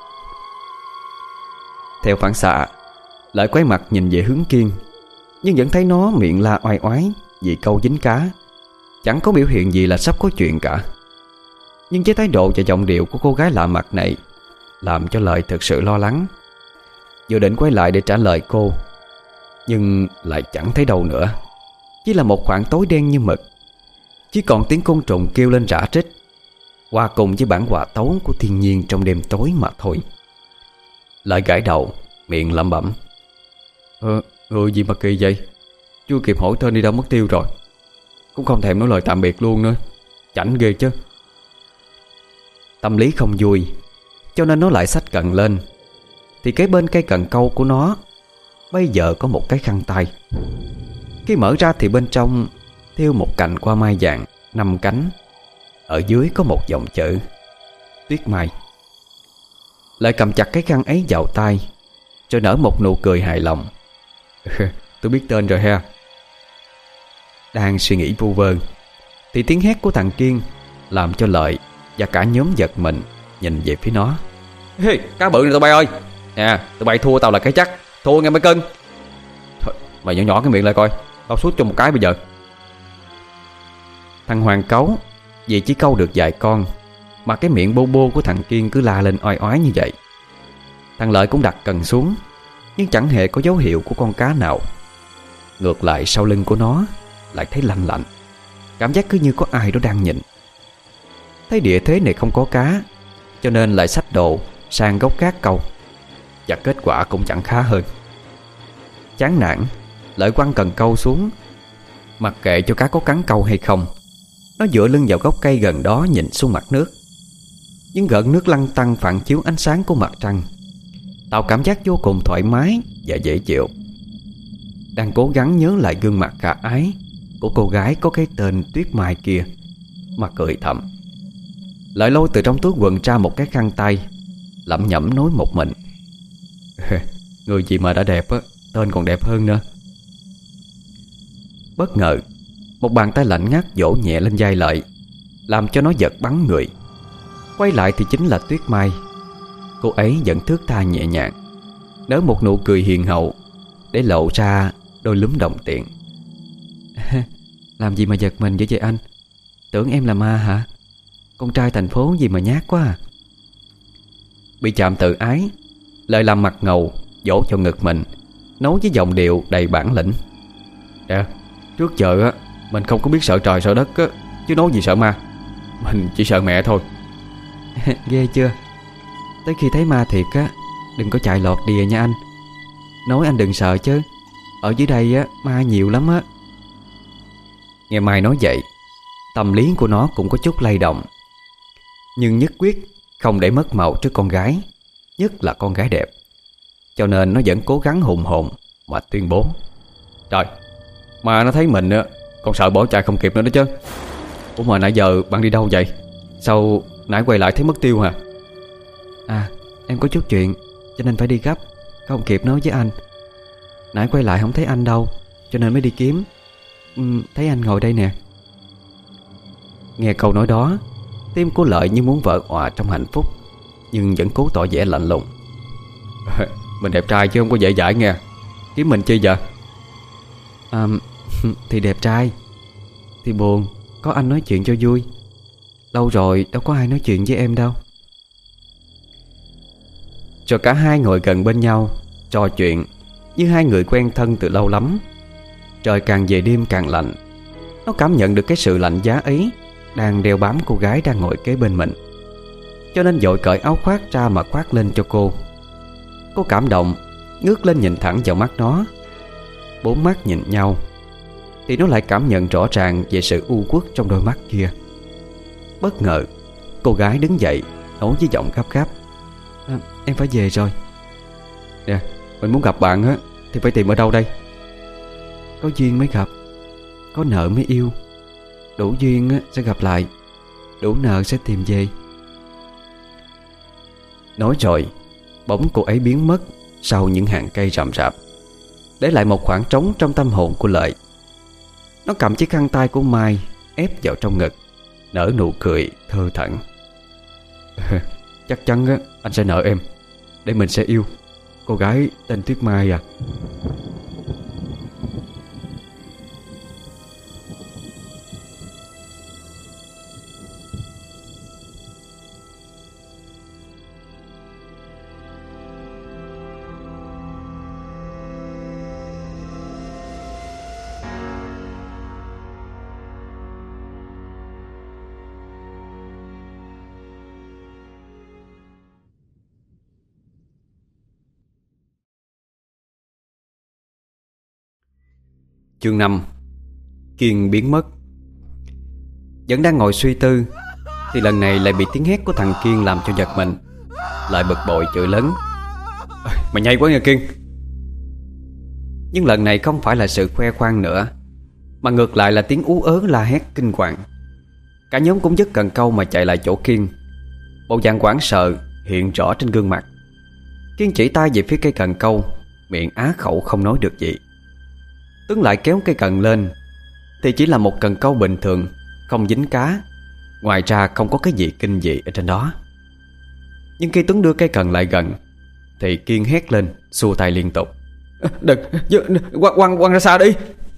Theo phản xạ, Lợi quay mặt nhìn về hướng Kiên, nhưng vẫn thấy nó miệng la oai oái vì câu dính cá, chẳng có biểu hiện gì là sắp có chuyện cả. Nhưng với thái độ và giọng điệu của cô gái lạ mặt này làm cho Lợi thực sự lo lắng. Vừa định quay lại để trả lời cô, nhưng lại chẳng thấy đâu nữa. Chỉ là một khoảng tối đen như mực, chỉ còn tiếng côn trùng kêu lên rã rít, hòa cùng với bản hòa tấu của thiên nhiên trong đêm tối mà thôi. Lợi gãi đầu, miệng lẩm bẩm. Ờ, người gì mà kỳ vậy? Chưa kịp hỏi tên đi đâu mất tiêu rồi. Cũng không thèm nói lời tạm biệt luôn nữa. Chảnh ghê chứ. Tâm lý không vui, cho nên nó lại xách cận lên. Thì kế bên cây cần câu của nó bây giờ có một cái khăn tay. Khi mở ra thì bên trong thêu một cành hoa mai vàng năm cánh. Ở dưới có một dòng chữ Tuyết Mai. Lại cầm chặt cái khăn ấy vào tay, rồi nở một nụ cười hài lòng. Tôi biết tên rồi ha. Đang suy nghĩ vu vơ thì tiếng hét của thằng Kiên làm cho Lợi và cả nhóm giật mình nhìn về phía nó. Hey, cá bự này tụi bay ơi. Nè, tụi bay thua tao là cái chắc. Thua nghe mấy cân. Thôi, mày nhỏ nhỏ cái miệng lại coi. Tao sút cho một cái bây giờ. Thằng Hoàng cáu vì chỉ câu được vài con, mà cái miệng bô bô của thằng Kiên cứ la lên oai oái như vậy. Thằng Lợi cũng đặt cần xuống, nhưng chẳng hề có dấu hiệu của con cá nào. Ngược lại sau lưng của nó lại thấy lạnh lạnh, cảm giác cứ như có ai đó đang nhìn. Thấy địa thế này không có cá, cho nên lại xách đồ sang gốc khác câu, và kết quả cũng chẳng khá hơn. Chán nản, Lợi quăng cần câu xuống. Mặc kệ cho cá có cắn câu hay không, nó dựa lưng vào gốc cây gần đó nhìn xuống mặt nước. Những gợn nước lăn tăn phản chiếu ánh sáng của mặt trăng, tạo cảm giác vô cùng thoải mái và dễ chịu. Đang cố gắng nhớ lại gương mặt khả ái của cô gái có cái tên Tuyết Mai kia mà cười thầm. Lợi lôi từ trong túi quần ra một cái khăn tay, lẩm nhẩm nói một mình. Người gì mà đã đẹp á, tên còn đẹp hơn nữa. Bất ngờ một bàn tay lạnh ngắt vỗ nhẹ lên vai Lợi, làm cho nó giật bắn người. Quay lại thì chính là Tuyết Mai. Cô ấy vẫn thướt tha nhẹ nhàng, nở một nụ cười hiền hậu, để lộ ra đôi lúm đồng tiền. Làm gì mà giật mình vậy vậy anh? Tưởng em là ma hả? Con trai thành phố gì mà nhát quá à. Bị chạm tự ái, Lợi làm mặt ngầu, vỗ cho ngực mình, nói với giọng điệu đầy bản lĩnh. Dạ, trước giờ á mình không có biết sợ trời sợ đất á, chứ nói gì sợ ma. Mình chỉ sợ mẹ thôi. Ghê chưa? Tới khi thấy ma thiệt á, đừng có chạy lọt đìa nha anh. Nói anh đừng sợ chứ, ở dưới đây á ma nhiều lắm á. Nghe Mai nói vậy, tâm lý của nó cũng có chút lay động, nhưng nhất quyết không để mất màu trước con gái, nhất là con gái đẹp. Cho nên nó vẫn cố gắng hùng hồn mà tuyên bố. Trời, mà nó thấy mình á, còn sợ bỏ chạy không kịp nữa đó chứ. Ủa mà nãy giờ bạn đi đâu vậy? Sao nãy quay lại thấy mất tiêu hả? À, em có chút chuyện cho nên phải đi gấp, không kịp nói với anh. Nãy quay lại không thấy anh đâu, cho nên mới đi kiếm. ừ, Thấy anh ngồi đây nè. Nghe câu nói đó, tim của Lợi như muốn vỡ òa trong hạnh phúc, nhưng vẫn cố tỏ vẻ lạnh lùng. Mình đẹp trai chứ không có dễ dãi nghe. Kiếm mình chi vậy? À, thì đẹp trai thì buồn, có anh nói chuyện cho vui. Lâu rồi đâu có ai nói chuyện với em đâu. Cho cả hai ngồi gần bên nhau trò chuyện như hai người quen thân từ lâu lắm. Trời càng về đêm càng lạnh. Nó cảm nhận được cái sự lạnh giá ấy đang đeo bám cô gái đang ngồi kế bên mình, cho nên vội cởi áo khoác ra mà khoác lên cho cô. Cô cảm động, ngước lên nhìn thẳng vào mắt nó. Bốn mắt nhìn nhau thì nó lại cảm nhận rõ ràng về sự u uất trong đôi mắt kia. Bất ngờ, cô gái đứng dậy nói với giọng gấp gáp. À, em phải về rồi. Nè, mình muốn gặp bạn á thì phải tìm ở đâu đây? Có duyên mới gặp, có nợ mới yêu. Đủ duyên á sẽ gặp lại, đủ nợ sẽ tìm về. Nói rồi, bóng cô ấy biến mất sau những hàng cây rậm rạp, để lại một khoảng trống trong tâm hồn của Lợi. Nó cầm chiếc khăn tay của Mai ép vào trong ngực, nở nụ cười thơ thẩn. Chắc chắn á anh sẽ nợ em, để mình sẽ yêu. Cô gái tên Tuyết Mai à. Chương năm. Kiên biến mất. Vẫn đang ngồi suy tư thì lần này lại bị tiếng hét của thằng Kiên làm cho giật mình. Lại bực bội chửi lớn. Mày nhây quá nha Kiên. Nhưng lần này không phải là sự khoe khoang nữa, mà ngược lại là tiếng ú ớ la hét kinh hoàng. Cả nhóm cũng dứt cần câu mà chạy lại chỗ Kiên. Bộ dạng hoảng sợ hiện rõ trên gương mặt. Kiên chỉ tay về phía cây cần câu, miệng á khẩu không nói được gì. Tuấn lại kéo cây cần lên thì chỉ là một cần câu bình thường, không dính cá, ngoài ra không có cái gì kinh dị ở trên đó. Nhưng khi Tuấn đưa cây cần lại gần thì Kiên hét lên, xua tay liên tục. Đừng, quăng, quăng, quăng ra xa đi.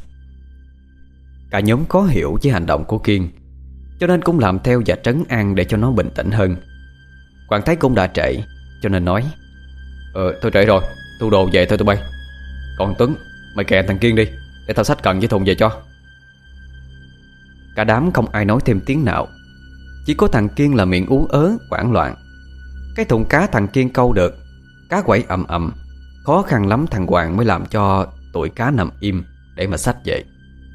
Cả nhóm khó hiểu với hành động của Kiên, cho nên cũng làm theo và trấn an để cho nó bình tĩnh hơn. Quảng thấy cũng đã trễ, cho nên nói. Ờ, thôi trễ rồi, thu đồ về thôi tụi bay. Còn Tuấn, mày kệ thằng Kiên đi, để tao xách cần với thùng về cho. Cả đám không ai nói thêm tiếng nào, chỉ có thằng Kiên là miệng ú ớ hoảng loạn. Cái thùng cá thằng Kiên câu được, cá quẩy ầm ầm, khó khăn lắm thằng Hoàng mới làm cho tụi cá nằm im để mà xách về.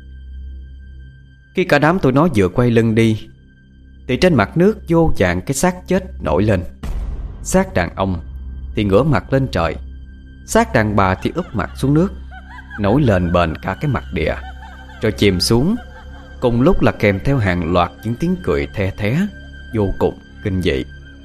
Khi cả đám tụi nó vừa quay lưng đi thì trên mặt nước vô vàn cái xác chết nổi lên. Xác đàn ông thì ngửa mặt lên trời, xác đàn bà thì úp mặt xuống nước, nổi lên bền cả cái mặt địa, rồi chìm xuống. Cùng lúc là kèm theo hàng loạt những tiếng cười the thé vô cùng kinh dị.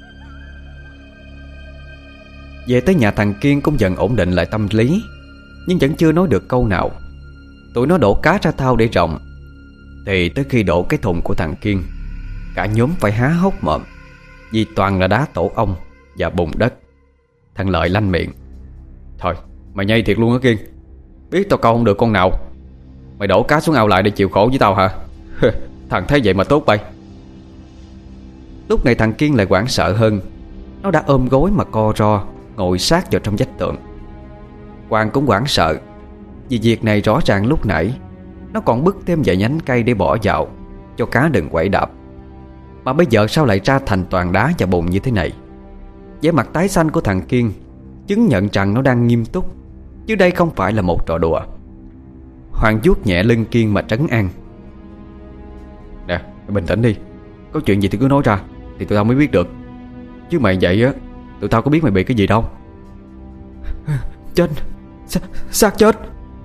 Về tới nhà thằng Kiên cũng dần ổn định lại tâm lý, nhưng vẫn chưa nói được câu nào. Tụi nó đổ cá ra thao để rộng, thì tới khi đổ cái thùng của thằng Kiên, cả nhóm phải há hốc mồm, vì toàn là đá tổ ong và bùn đất. Thằng Lợi lanh miệng. Thôi mày nhây thiệt luôn á Kiên, Biết tao câu không được con nào, mày đổ cá xuống ao lại để chịu khổ với tao hả? Thằng thấy vậy mà tốt bay. Lúc này thằng Kiên lại hoảng sợ hơn. Nó đã ôm gối mà co ro, ngồi sát vào trong vách tường. Quang cũng hoảng sợ, vì việc này rõ ràng lúc nãy nó còn bứt thêm vài nhánh cây để bỏ vào cho cá đừng quẩy đạp, mà bây giờ sao lại ra thành toàn đá và bùn như thế này. Vẻ mặt tái xanh của thằng Kiên chứng nhận rằng nó đang nghiêm túc, chứ đây không phải là một trò đùa. Hoàng vuốt nhẹ lưng Kiên mà trấn an. Nè, mày bình tĩnh đi. Có chuyện gì thì cứ nói ra, thì tụi tao mới biết được. Chứ mày vậy á, tụi tao có biết mày bị cái gì đâu. Chết, xác chết.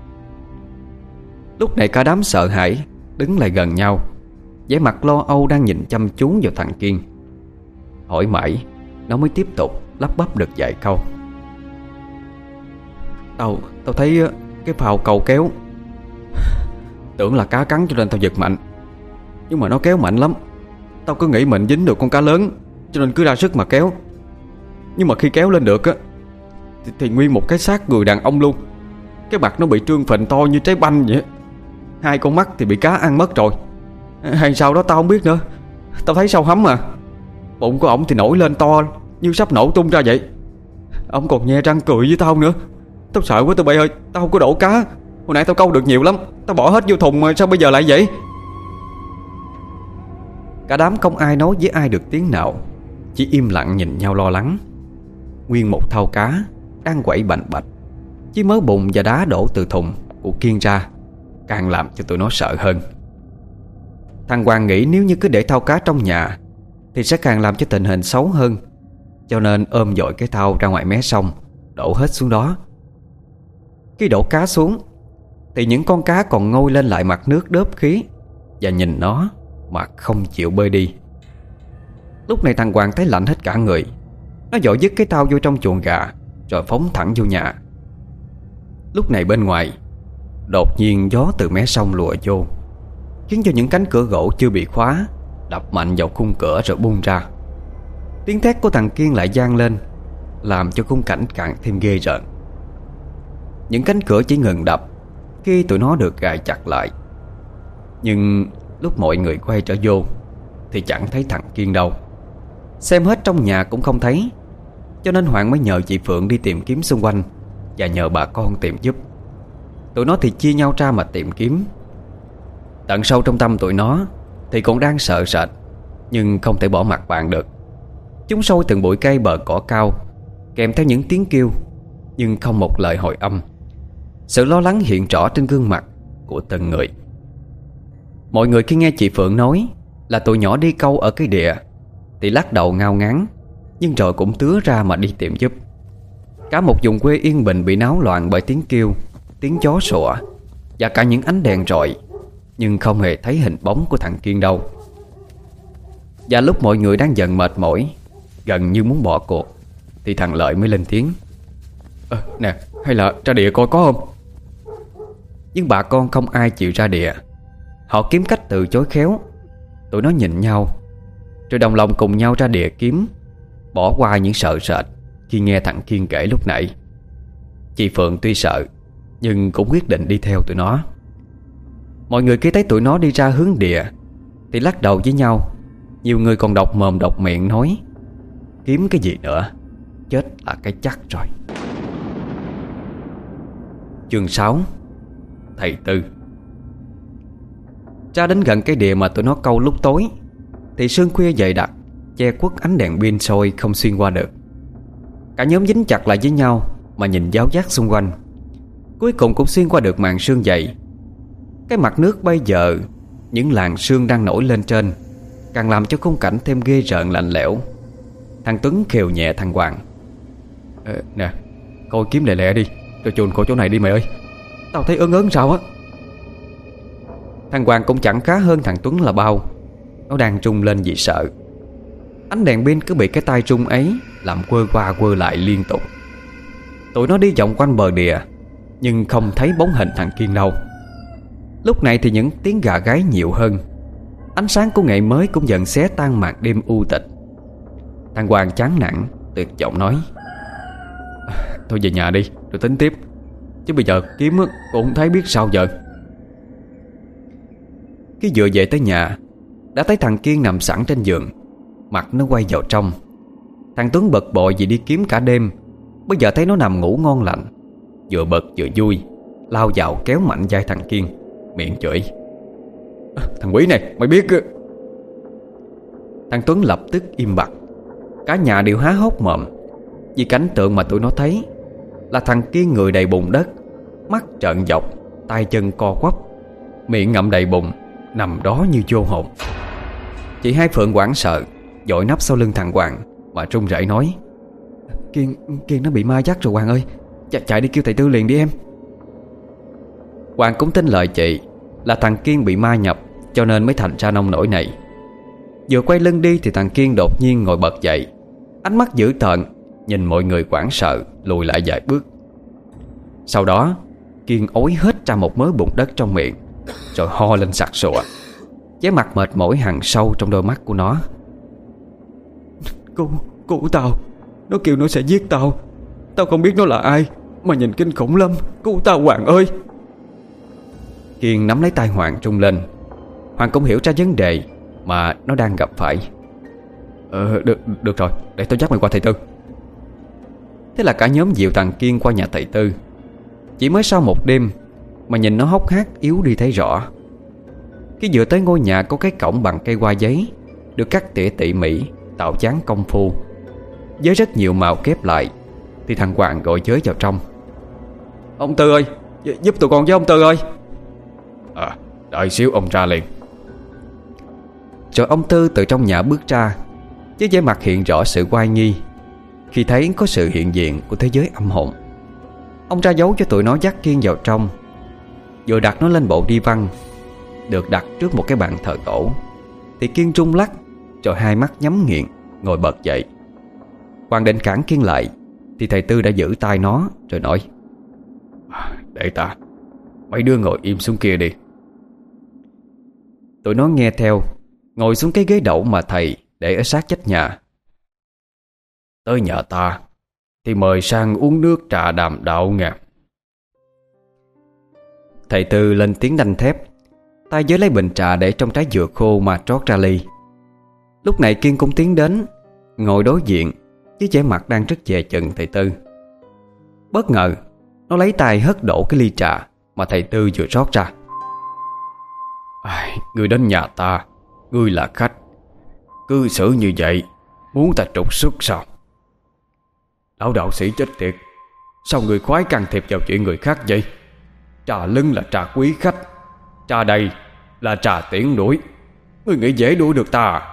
Lúc này cả đám sợ hãi đứng lại gần nhau, vẻ mặt lo âu đang nhìn chăm chú vào thằng Kiên. Hỏi mãi nó mới tiếp tục lắp bắp được vài câu. Tao, tao thấy cái phao cầu kéo, tưởng là cá cắn cho nên tao giật mạnh. Nhưng mà nó kéo mạnh lắm. Tao cứ nghĩ mình dính được con cá lớn, cho nên cứ ra sức mà kéo. Nhưng mà khi kéo lên được á thì, thì nguyên một cái xác người đàn ông luôn. Cái mặt nó bị trương phình to như trái banh vậy. Hai con mắt thì bị cá ăn mất rồi. Hay sao đó tao không biết nữa. Tao thấy sâu hắm à. Bụng của ổng thì nổi lên to như sắp nổ tung ra vậy. Ổng còn nhe răng cười với tao nữa. Tao sợ quá tụi bay ơi. Tao không có đổ cá. Hồi nãy tao câu được nhiều lắm. Tao bỏ hết vô thùng mà sao bây giờ lại vậy? Cả đám không ai nói với ai được tiếng nào, chỉ im lặng nhìn nhau lo lắng. Nguyên một thau cá đang quẩy bành bạch, chỉ mớ bùn và đá đổ từ thùng của Kiên ra càng làm cho tụi nó sợ hơn. Thằng Hoàng nghĩ nếu như cứ để thau cá trong nhà thì sẽ càng làm cho tình hình xấu hơn, cho nên ôm dội cái thau ra ngoài mé sông, đổ hết xuống đó. Khi đổ cá xuống thì những con cá còn ngoi lên lại mặt nước đớp khí và nhìn nó mà không chịu bơi đi. Lúc này thằng Hoàng thấy lạnh hết cả người. Nó vội dứt cái thau vô trong chuồng gà rồi phóng thẳng vô nhà. Lúc này bên ngoài đột nhiên gió từ mé sông lùa vô, khiến cho những cánh cửa gỗ chưa bị khóa đập mạnh vào khung cửa rồi bung ra. Tiếng thét của thằng Kiên lại vang lên, làm cho khung cảnh càng thêm ghê rợn. Những cánh cửa chỉ ngừng đập khi tụi nó được gài chặt lại. Nhưng lúc mọi người quay trở vô thì chẳng thấy thằng Kiên đâu. Xem hết trong nhà cũng không thấy, cho nên Hoàng mới nhờ chị Phượng đi tìm kiếm xung quanh và nhờ bà con tìm giúp. Tụi nó thì chia nhau ra mà tìm kiếm. Tận sâu trong tâm tụi nó thì còn đang sợ sệt, nhưng không thể bỏ mặc bạn được. Chúng sôi từng bụi cây bờ cỏ cao, kèm theo những tiếng kêu, nhưng không một lời hồi âm. Sự lo lắng hiện rõ trên gương mặt của từng người. Mọi người khi nghe chị Phượng nói là tụi nhỏ đi câu ở cái địa thì lắc đầu ngao ngán, nhưng rồi cũng tứa ra mà đi tìm giúp. Cả một vùng quê yên bình bị náo loạn bởi tiếng kêu, tiếng chó sủa và cả những ánh đèn rọi, nhưng không hề thấy hình bóng của thằng Kiên đâu. Và lúc mọi người đang dần mệt mỏi, gần như muốn bỏ cuộc, thì thằng Lợi mới lên tiếng. Ờ, nè, hay là ra địa coi có không? Nhưng bà con không ai chịu ra địa. Họ kiếm cách từ chối khéo. Tụi nó nhìn nhau rồi đồng lòng cùng nhau ra địa kiếm, bỏ qua những sợ sệt khi nghe thằng Kiên kể lúc nãy. Chị Phượng tuy sợ nhưng cũng quyết định đi theo tụi nó. Mọi người khi thấy tụi nó đi ra hướng địa thì lắc đầu với nhau. Nhiều người còn độc mồm độc miệng nói: kiếm cái gì nữa, chết là cái chắc rồi. Chương sáu. Thầy Tư. Ra đến gần cái địa mà tụi nó câu lúc tối thì sương khuya dày đặc che khuất ánh đèn pin soi không xuyên qua được. Cả nhóm dính chặt lại với nhau mà nhìn giáo giác xung quanh. Cuối cùng cũng xuyên qua được màn sương dày. Cái mặt nước bây giờ, những làn sương đang nổi lên trên, càng làm cho khung cảnh thêm ghê rợn lạnh lẽo. Thằng Tuấn khều nhẹ thằng Hoàng. Ờ, nè, coi kiếm lẹ lẹ đi, rồi chuồn khỏi chỗ này đi mày ơi. Tao thấy ớn ớn sao á. Thằng Hoàng cũng chẳng khá hơn thằng Tuấn là bao. Nó đang rung lên vì sợ. Ánh đèn pin cứ bị cái tay rung ấy làm quơ qua quơ lại liên tục. Tụi nó đi vòng quanh bờ đìa nhưng không thấy bóng hình thằng Kiên đâu. Lúc này thì những tiếng gà gáy nhiều hơn. Ánh sáng của ngày mới cũng dần xé tan màn đêm u tịch. Thằng Hoàng chán nản tuyệt vọng nói: thôi về nhà đi rồi tính tiếp. chứ bây giờ kiếm cũng không thấy biết sao giờ. Khi vừa về tới nhà, đã thấy thằng Kiên nằm sẵn trên giường, mặt nó quay vào trong. Thằng Tuấn bực bội vì đi kiếm cả đêm, bây giờ thấy nó nằm ngủ ngon lành, vừa bực vừa vui, lao vào kéo mạnh vai thằng Kiên, miệng chửi: "Thằng quỷ này, mày biết..." Thằng Tuấn lập tức im bặt. Cả nhà đều há hốc mồm, vì cảnh tượng mà tụi nó thấy là thằng Kiên người đầy bùn đất, mắt trợn dọc, tay chân co quắp, miệng ngậm đầy bùn, nằm đó như vô hồn. Chị Hai Phượng hoảng sợ, vội nấp sau lưng thằng Hoàng mà run rẩy nói: Kiên, Kiên nó bị ma dắt rồi Hoàng ơi, Ch chạy đi kêu thầy Tư liền đi em. Hoàng cũng tin lời chị là thằng Kiên bị ma nhập, cho nên mới thành ra nông nổi này. Vừa quay lưng đi thì thằng Kiên đột nhiên ngồi bật dậy, ánh mắt dữ tợn, nhìn mọi người hoảng sợ lùi lại vài bước. Sau đó Kiên ối hết ra một mớ bùn đất trong miệng, rồi ho lên sặc sụa, vẻ mặt mệt mỏi hằn sâu trong đôi mắt của nó. Cứu, cứu tao, nó kêu nó sẽ giết tao. Tao không biết nó là ai, mà nhìn kinh khủng lắm. Cứu tao Hoàng ơi. Kiên nắm lấy tay Hoàng trung lên. Hoàng cũng hiểu ra vấn đề mà nó đang gặp phải. Ờ được, được rồi, để tôi dắt mày qua thầy Tư. Thế là cả nhóm dìu thằng Kiên qua nhà thầy Tư. Chỉ mới sau một đêm mà nhìn nó hốc hác yếu đi thấy rõ. Khi vừa tới ngôi nhà có cái cổng bằng cây hoa giấy, được cắt tỉa tỉ mỉ, tạo dáng công phu, với rất nhiều màu kép lại, thì thằng Hoàng gọi giới vào trong: Ông Tư ơi, giúp tụi con với ông Tư ơi. À, đợi xíu ông ra liền. Rồi ông Tư từ trong nhà bước ra, với vẻ mặt hiện rõ sự oai nghi khi thấy có sự hiện diện của thế giới âm hồn. Ông ra dấu cho tụi nó dắt Kiên vào trong, vừa đặt nó lên bộ đi văn, được đặt trước một cái bàn thờ tổ, thì Kiên rung lắc, rồi hai mắt nhắm nghiền, ngồi bật dậy. Hoàng định cản Kiên lại, thì thầy Tư đã giữ tay nó rồi nói: Để ta, mấy đứa ngồi im xuống kia đi. Tụi nó nghe theo, ngồi xuống cái ghế đậu mà thầy để ở sát vách nhà. Tới nhà ta thì mời sang uống nước trà đàm đạo nghe. Thầy Tư lên tiếng đanh thép, tay giới lấy bình trà để trong trái dừa khô mà trót ra ly. Lúc này Kiên cũng tiến đến, ngồi đối diện với vẻ mặt đang rất dè chừng thầy Tư. Bất ngờ nó lấy tay hất đổ cái ly trà mà thầy Tư vừa rót ra. À, ngươi đến nhà ta, ngươi là khách, cư xử như vậy muốn ta trục xuất sao? Lão đạo sĩ chết tiệt, sao người khoái can thiệp vào chuyện người khác vậy? Trà lưng là trà quý khách, trà đầy là trà tiễn đuổi. Ngươi nghĩ dễ đuổi được ta à?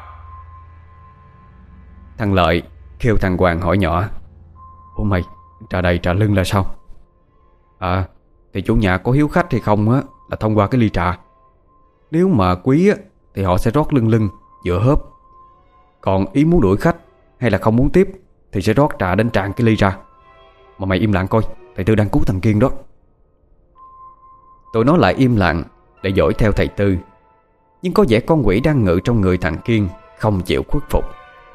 Thằng Lợi kêu thằng Hoàng hỏi nhỏ: Ủa mày, trà đầy trà lưng là sao? À, thì chủ nhà có hiếu khách hay không á là thông qua cái ly trà. Nếu mà quý á thì họ sẽ rót lưng lưng giữa hớp. Còn ý muốn đuổi khách hay là không muốn tiếp thì sẽ rót trà đến tràn cái ly ra. Mà mày im lặng coi, thầy Tư đang cứu thằng Kiên đó. Tụi nó lại im lặng để dõi theo thầy Tư, nhưng có vẻ con quỷ đang ngự trong người thằng Kiên không chịu khuất phục.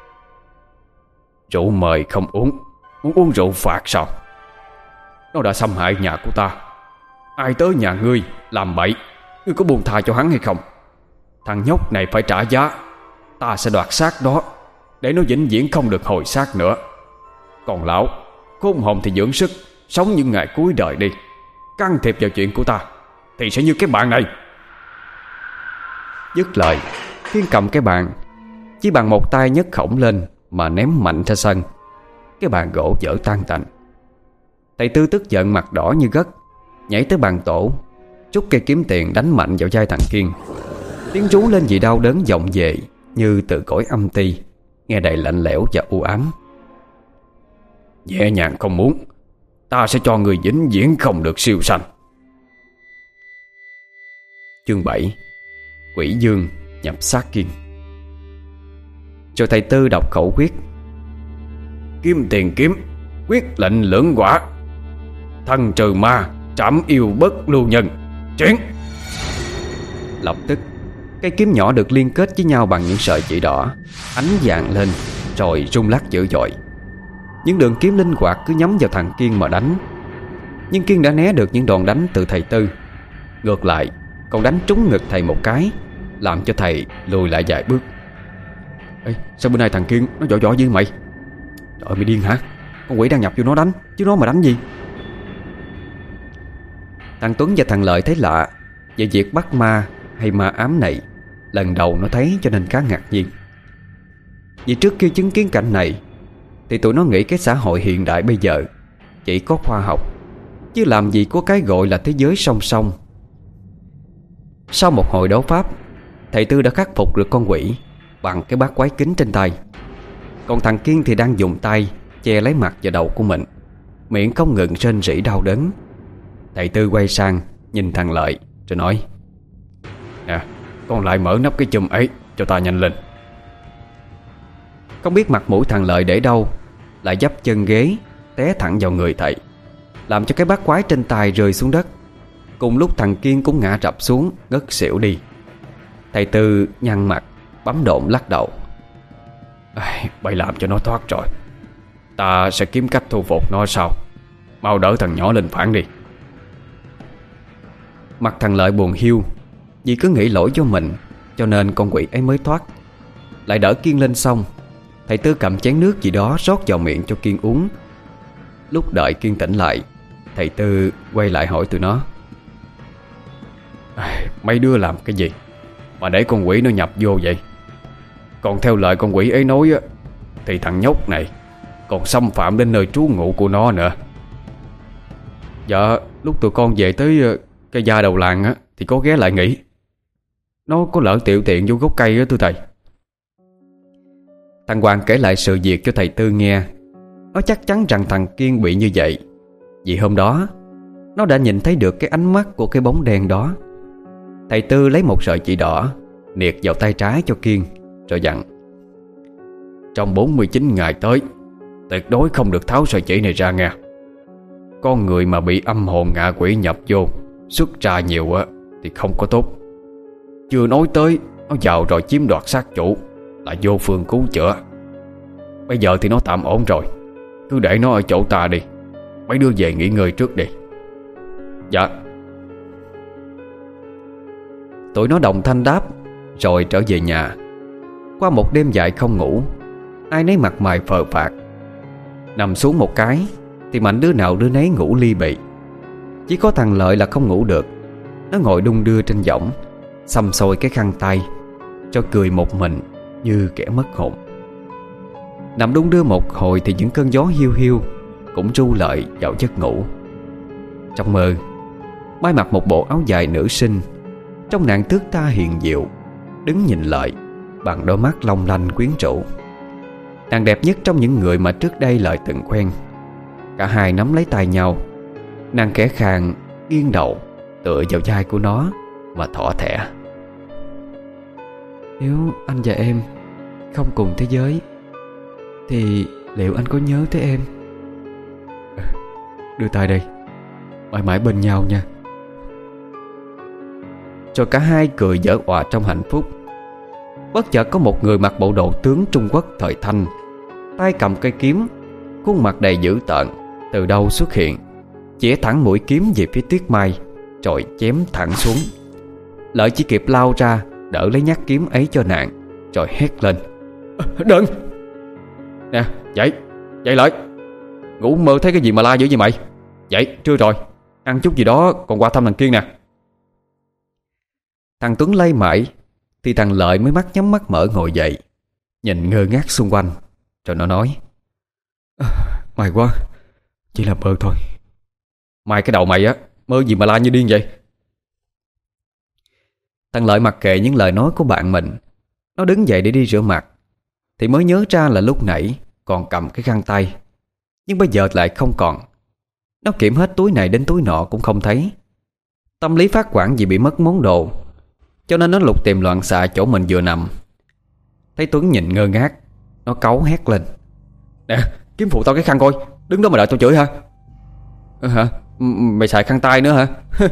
Rượu mời không uống, muốn uống rượu phạt sao? Nó đã xâm hại nhà của ta. Ai tới nhà ngươi làm bậy, ngươi có buông tha cho hắn hay không? Thằng nhóc này phải trả giá. Ta sẽ đoạt xác đó, để nó vĩnh viễn không được hồi xác nữa. Còn lão, khôn hồn thì dưỡng sức, sống những ngày cuối đời đi. Can thiệp vào chuyện của ta thì sẽ như cái bàn này. Dứt lời, Kiên cầm cái bàn, chỉ bằng một tay nhấc khổng lên mà ném mạnh ra sân. Cái bàn gỗ vỡ tan tành. Thầy Tư tức giận mặt đỏ như gấc, nhảy tới bàn tổ, rút cây kiếm tiền đánh mạnh vào vai thằng Kiên. Tiếng rú lên vì đau đớn vọng về như từ cõi âm ti, nghe đầy lạnh lẽo và u ám. Nhẹ nhàng không muốn, ta sẽ cho người vĩnh viễn không được siêu sanh. Chương bảy. Quỷ dương nhập xác Kiên. Rồi thầy Tư đọc khẩu quyết: Kiếm tiền kiếm, quyết lệnh lưỡng quả, thân trừ ma, trảm yêu bất lưu nhân. Chuyển. Lập tức cây kiếm nhỏ được liên kết với nhau bằng những sợi chỉ đỏ, ánh vàng lên rồi rung lắc dữ dội. Những đường kiếm linh hoạt cứ nhắm vào thằng Kiên mà đánh. Nhưng Kiên đã né được những đòn đánh từ thầy Tư. Ngược lại còn đánh trúng ngực thầy một cái, làm cho thầy lùi lại vài bước. Ê, sao bữa nay thằng Kiên nó giỏi giỏi với mày? Trời, mày điên hả? Con quỷ đang nhập vô nó đánh, chứ nó mà đánh gì? Thằng Tuấn và thằng Lợi thấy lạ về việc bắt ma hay ma ám này. Lần đầu nó thấy cho nên khá ngạc nhiên. Vì trước khi chứng kiến cảnh này thì tụi nó nghĩ cái xã hội hiện đại bây giờ chỉ có khoa học, chứ làm gì có cái gọi là thế giới song song. Sau một hồi đấu pháp, thầy Tư đã khắc phục được con quỷ bằng cái bát quái kính trên tay. Còn thằng Kiên thì đang dùng tay che lấy mặt và đầu của mình, miệng không ngừng rên rỉ đau đớn. Thầy Tư quay sang nhìn thằng Lợi rồi nói: Nè, con lại mở nắp cái chùm ấy cho ta nhanh lên. Không biết mặt mũi thằng Lợi để đâu, lại dấp chân ghế té thẳng vào người thầy, làm cho cái bát quái trên tay rơi xuống đất. Cùng lúc thằng Kiên cũng ngã rập xuống ngất xỉu đi. Thầy Tư nhăn mặt bấm độn lắc đầu: Bày làm cho nó thoát rồi, ta sẽ kiếm cách thu phục nó sau. Mau đỡ thằng nhỏ lên phản đi. Mặt thằng Lợi buồn hiu, vì cứ nghĩ lỗi cho mình cho nên con quỷ ấy mới thoát. Lại đỡ Kiên lên xong, thầy Tư cầm chén nước gì đó rót vào miệng cho Kiên uống. Lúc đợi Kiên tỉnh lại, thầy Tư quay lại hỏi tụi nó: Mấy đứa làm cái gì mà để con quỷ nó nhập vô vậy? Còn theo lời con quỷ ấy nói á, thì thằng nhóc này còn xâm phạm đến nơi trú ngụ của nó nữa. Dạ, lúc tụi con về tới cây gia đầu làng á, thì có ghé lại nghỉ. Nó có lỡ tiểu tiện vô gốc cây á thưa thầy. Thằng Hoàng kể lại sự việc cho thầy Tư nghe. Nó chắc chắn rằng thằng Kiên bị như vậy vì hôm đó nó đã nhìn thấy được cái ánh mắt của cái bóng đen đó. Thầy Tư lấy một sợi chỉ đỏ niệt vào tay trái cho Kiên rồi dặn: Trong bốn mươi chín ngày tới, tuyệt đối không được tháo sợi chỉ này ra nghe. Con người mà bị âm hồn ngạ quỷ nhập vô xuất ra nhiều á thì không có tốt. Chưa nói tới nó vào rồi chiếm đoạt xác chủ, là vô phương cứu chữa. Bây giờ thì nó tạm ổn rồi, cứ để nó ở chỗ ta đi. Mấy đứa về nghỉ ngơi trước đi. Dạ. Tụi nó đồng thanh đáp rồi trở về nhà. Qua một đêm dài không ngủ, ai nấy mặt mày phờ phạc. Nằm xuống một cái thì mạnh đứa nào đứa nấy ngủ ly bì. Chỉ có thằng Lợi là không ngủ được. Nó ngồi đung đưa trên võng, xăm xôi cái khăn tay, cho cười một mình như kẻ mất hồn. Nằm đung đưa một hồi thì những cơn gió hiu hiu cũng ru lại vào giấc ngủ. Trong mơ, Mai mặc một bộ áo dài nữ sinh, trong nàng tước tha hiền diệu, đứng nhìn Lợi bằng đôi mắt long lanh quyến rũ. Nàng đẹp nhất trong những người mà trước đây Lợi từng quen. Cả hai nắm lấy tay nhau. Nàng khẽ khàng nghiêng đầu tựa vào vai của nó mà thỏ thẻ: Nếu anh và em không cùng thế giới thì liệu anh có nhớ tới em? Đưa tay đây, mãi mãi bên nhau nha. Rồi cả hai cười giở òa trong hạnh phúc. Bất chợt có một người mặc bộ đồ tướng Trung Quốc thời Thanh, tay cầm cây kiếm, khuôn mặt đầy dữ tợn, từ đâu xuất hiện, chĩa thẳng mũi kiếm về phía Tuyết Mai, rồi chém thẳng xuống. Lợi chỉ kịp lao ra đỡ lấy nhát kiếm ấy cho nàng, rồi hét lên: Đừng! Nè, dậy, dậy lại. Ngủ mơ thấy cái gì mà la dữ vậy mày? Dậy, trưa rồi, ăn chút gì đó còn qua thăm thằng Kiên nè. Thằng Tuấn lay mãi thì thằng Lợi mới mắt nhắm mắt mở ngồi dậy, nhìn ngơ ngác xung quanh. Rồi nó nói: à, May quá, chỉ là mơ thôi. Mai cái đầu mày á, mơ gì mà la như điên vậy? Thằng Lợi mặc kệ những lời nói của bạn mình. Nó đứng dậy để đi rửa mặt thì mới nhớ ra là lúc nãy còn cầm cái khăn tay, nhưng bây giờ lại không còn. Nó kiểm hết túi này đến túi nọ cũng không thấy. Tâm lý phát hoảng vì bị mất món đồ, cho nên nó lục tìm loạn xạ chỗ mình vừa nằm. Thấy Tuấn nhìn ngơ ngác, nó cáu hét lên: Nè, kiếm phụ tao cái khăn coi, đứng đó mà đợi tao chửi hả? Ừ, hả? Mày xài khăn tay nữa hả?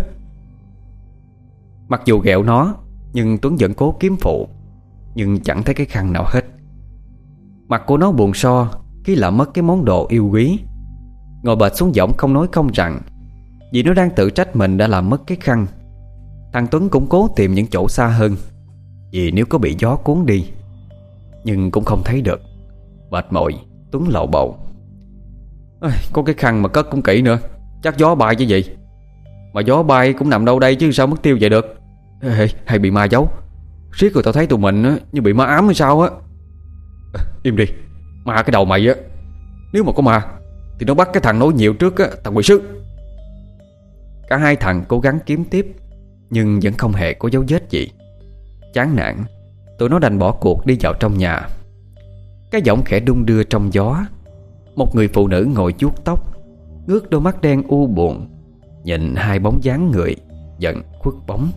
Mặc dù ghẹo nó, nhưng Tuấn vẫn cố kiếm phụ, nhưng chẳng thấy cái khăn nào hết. Mặt của nó buồn so khi lỡ mất cái món đồ yêu quý. Ngồi bệt xuống võng không nói không rằng, Vì nó đang tự trách mình đã làm mất cái khăn. Thằng Tuấn cũng cố tìm những chỗ xa hơn, vì nếu có bị gió cuốn đi. Nhưng cũng không thấy được. Mệt mỏi, Tuấn lầu bầu: "Có cái khăn mà cất cũng kỹ nữa, chắc gió bay chứ gì. Mà gió bay cũng nằm đâu đây chứ sao mất tiêu vậy được. Hay, hay bị ma giấu. Riết rồi tao thấy tụi mình như bị ma ám hay sao á." "Im đi, ma cái đầu mày á. Nếu mà có ma thì nó bắt cái thằng nói nhiều trước á, thằng quỷ sứ." Cả hai thằng cố gắng kiếm tiếp, nhưng vẫn không hề có dấu vết gì. Chán nản, tụi nó đành bỏ cuộc đi vào trong nhà. Cái giọng khẽ đung đưa trong gió. Một người phụ nữ ngồi vuốt tóc, ngước đôi mắt đen u buồn, nhìn hai bóng dáng người dần khuất bóng.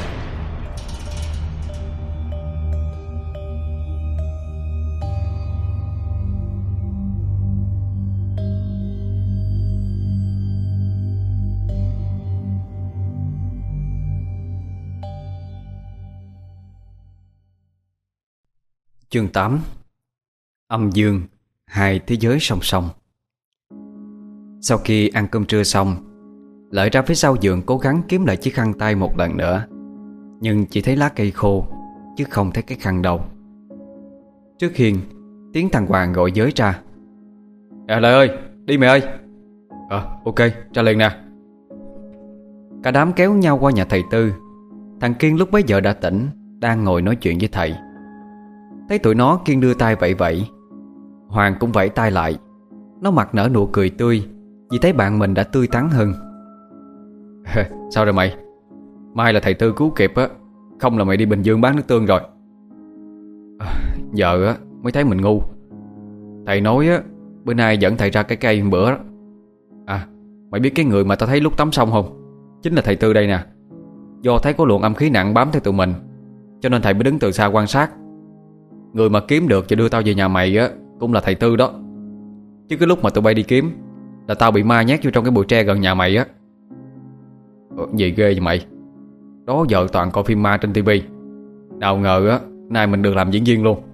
Chương tám. Âm dương, hai thế giới song song. Sau khi ăn cơm trưa xong, Lợi ra phía sau giường cố gắng kiếm lại chiếc khăn tay một lần nữa, nhưng chỉ thấy lá cây khô, chứ không thấy cái khăn đâu. Trước hiên, tiếng thằng Hoàng gọi giới ra: "À Lợi ơi, đi mày ơi." "Ờ, ok, ra liền nè." Cả đám kéo nhau qua nhà thầy Tư. Thằng Kiên lúc bấy giờ đã tỉnh, đang ngồi nói chuyện với thầy. Thấy tụi nó, Kiên đưa tay vẫy vẫy. Hoàng cũng vẫy tay lại. Nó mặt nở nụ cười tươi vì thấy bạn mình đã tươi tắn hơn. "Sao rồi mày? Mai là thầy Tư cứu kịp á, không là mày đi Bình Dương bán nước tương rồi." À, giờ á mới thấy mình ngu. Thầy nói á, bữa nay dẫn thầy ra cái cây hôm bữa đó. À, mày biết cái người mà tao thấy lúc tắm xong không? Chính là thầy Tư đây nè. Do thấy có luồng âm khí nặng bám theo tụi mình, cho nên thầy mới đứng từ xa quan sát. Người mà kiếm được và đưa tao về nhà mày á cũng là thầy Tư đó. Chứ cái lúc mà tụi bay đi kiếm là tao bị ma nhét vô trong cái bụi tre gần nhà mày á. Ờ, gì ghê vậy mày? Đó giờ toàn coi phim ma trên tivi, nào ngờ á nay mình được làm diễn viên luôn.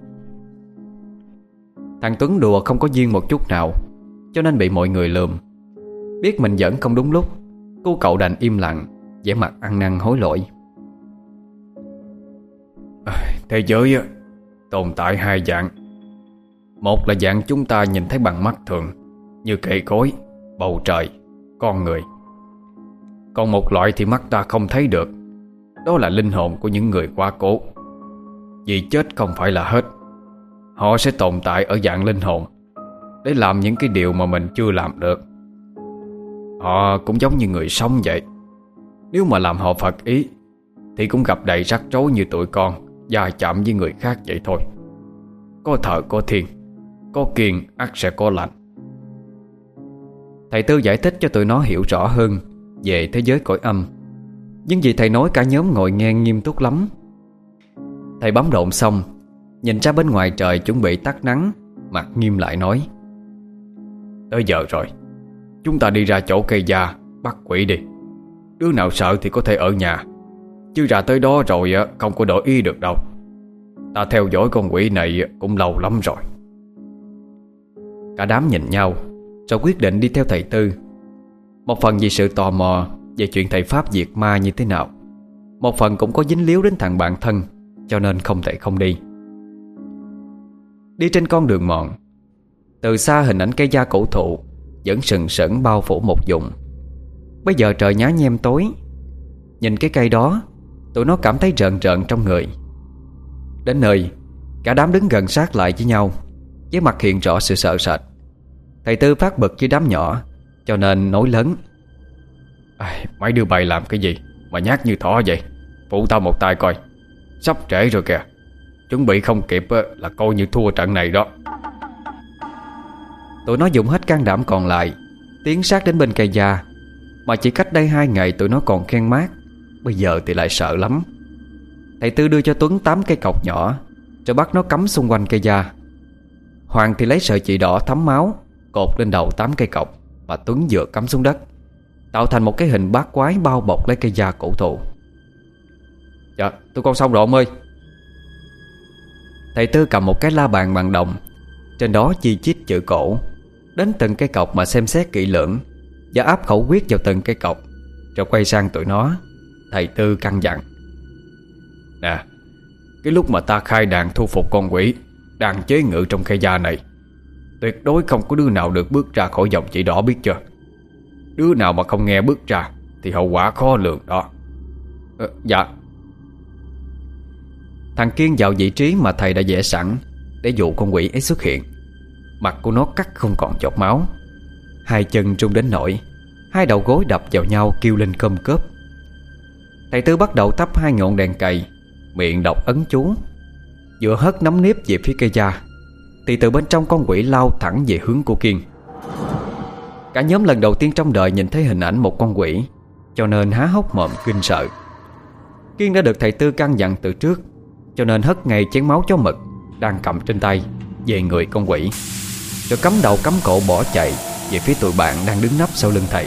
Thằng Tuấn đùa không có duyên một chút nào, cho nên bị mọi người lườm. Biết mình vẫn không đúng lúc, cô cậu đành im lặng, vẻ mặt ăn năn hối lỗi. À, thế giới á tồn tại hai dạng. Một là dạng chúng ta nhìn thấy bằng mắt thường, như cây cối, bầu trời, con người. Còn một loại thì mắt ta không thấy được, đó là linh hồn của những người quá cố. Vì chết không phải là hết, họ sẽ tồn tại ở dạng linh hồn để làm những cái điều mà mình chưa làm được. Họ cũng giống như người sống vậy. Nếu mà làm họ phật ý thì cũng gặp đầy rắc rối như tụi con va chạm với người khác vậy thôi. Có thờ có thiên, có kiêng ắt sẽ có lành. Thầy Tư giải thích cho tụi nó hiểu rõ hơn về thế giới cõi âm. Nhưng vì thầy nói cả nhóm ngồi nghe nghiêm túc lắm. Thầy bấm độn xong, nhìn ra bên ngoài trời chuẩn bị tắt nắng, mặt nghiêm lại nói: Tới giờ rồi, chúng ta đi ra chỗ cây gia bắt quỷ đi. Đứa nào sợ thì có thể ở nhà, chứ ra tới đó rồi không có đổi ý được đâu. Ta theo dõi con quỷ này cũng lâu lắm rồi. Cả đám nhìn nhau rồi quyết định đi theo thầy Tư. Một phần vì sự tò mò về chuyện thầy Pháp diệt ma như thế nào, một phần cũng có dính líu đến thằng bạn thân, cho nên không thể không đi. Đi trên con đường mòn, từ xa hình ảnh cây gia cổ thụ vẫn sừng sững bao phủ một vùng. Bây giờ trời nhá nhem tối. Nhìn cái cây đó, tụi nó cảm thấy rợn rợn trong người. Đến nơi, cả đám đứng gần sát lại với nhau, với mặt hiện rõ sự sợ sệt. Thầy Tư phát bực với đám nhỏ, cho nên nói lớn: à, mấy đứa bay làm cái gì mà nhát như thỏ vậy? Phụ tao một tay coi, sắp trễ rồi kìa. Chuẩn bị không kịp là coi như thua trận này đó. Tụi nó dùng hết can đảm còn lại, tiến sát đến bên cây gia. Mà chỉ cách đây hai ngày tụi nó còn khen mát, bây giờ thì lại sợ lắm. Thầy Tư đưa cho Tuấn tám cây cọc nhỏ, rồi bắt nó cắm xung quanh cây gia. Hoàng thì lấy sợi chỉ đỏ thấm máu cột lên đầu tám cây cọc mà Tuấn vừa cắm xuống đất, tạo thành một cái hình bát quái bao bọc lấy cây gia cổ thụ. Dạ, tôi con xong rồi ông ơi. Thầy Tư cầm một cái la bàn bằng đồng, trên đó chi chít chữ cổ, đến từng cây cọc mà xem xét kỹ lưỡng và áp khẩu quyết vào từng cây cọc Rồi quay sang tụi nó, thầy Tư căn dặn: Nè, cái lúc mà ta khai đàn thu phục con quỷ đang chế ngự trong khe da này, tuyệt đối không có đứa nào được bước ra khỏi dòng chỉ đỏ, biết chưa? Đứa nào mà không nghe bước ra thì hậu quả khó lường đó. ờ, Dạ. Thằng Kiên vào vị trí mà thầy đã vẽ sẵn để dụ con quỷ ấy xuất hiện. Mặt của nó cắt không còn giọt máu, hai chân rung đến nỗi hai đầu gối đập vào nhau kêu lên cơm cớp. Thầy Tư bắt đầu tắp hai ngọn đèn cày, miệng đọc ấn chú. Vừa hất nắm nếp về phía cây da thì từ bên trong con quỷ lao thẳng về hướng của Kiên. Cả nhóm lần đầu tiên trong đời nhìn thấy hình ảnh một con quỷ, cho nên há hốc mồm kinh sợ. Kiên đã được thầy Tư căn dặn từ trước, cho nên hất ngay chén máu chó mực đang cầm trên tay về người con quỷ, rồi cắm đầu cắm cổ bỏ chạy về phía tụi bạn đang đứng nấp sau lưng thầy.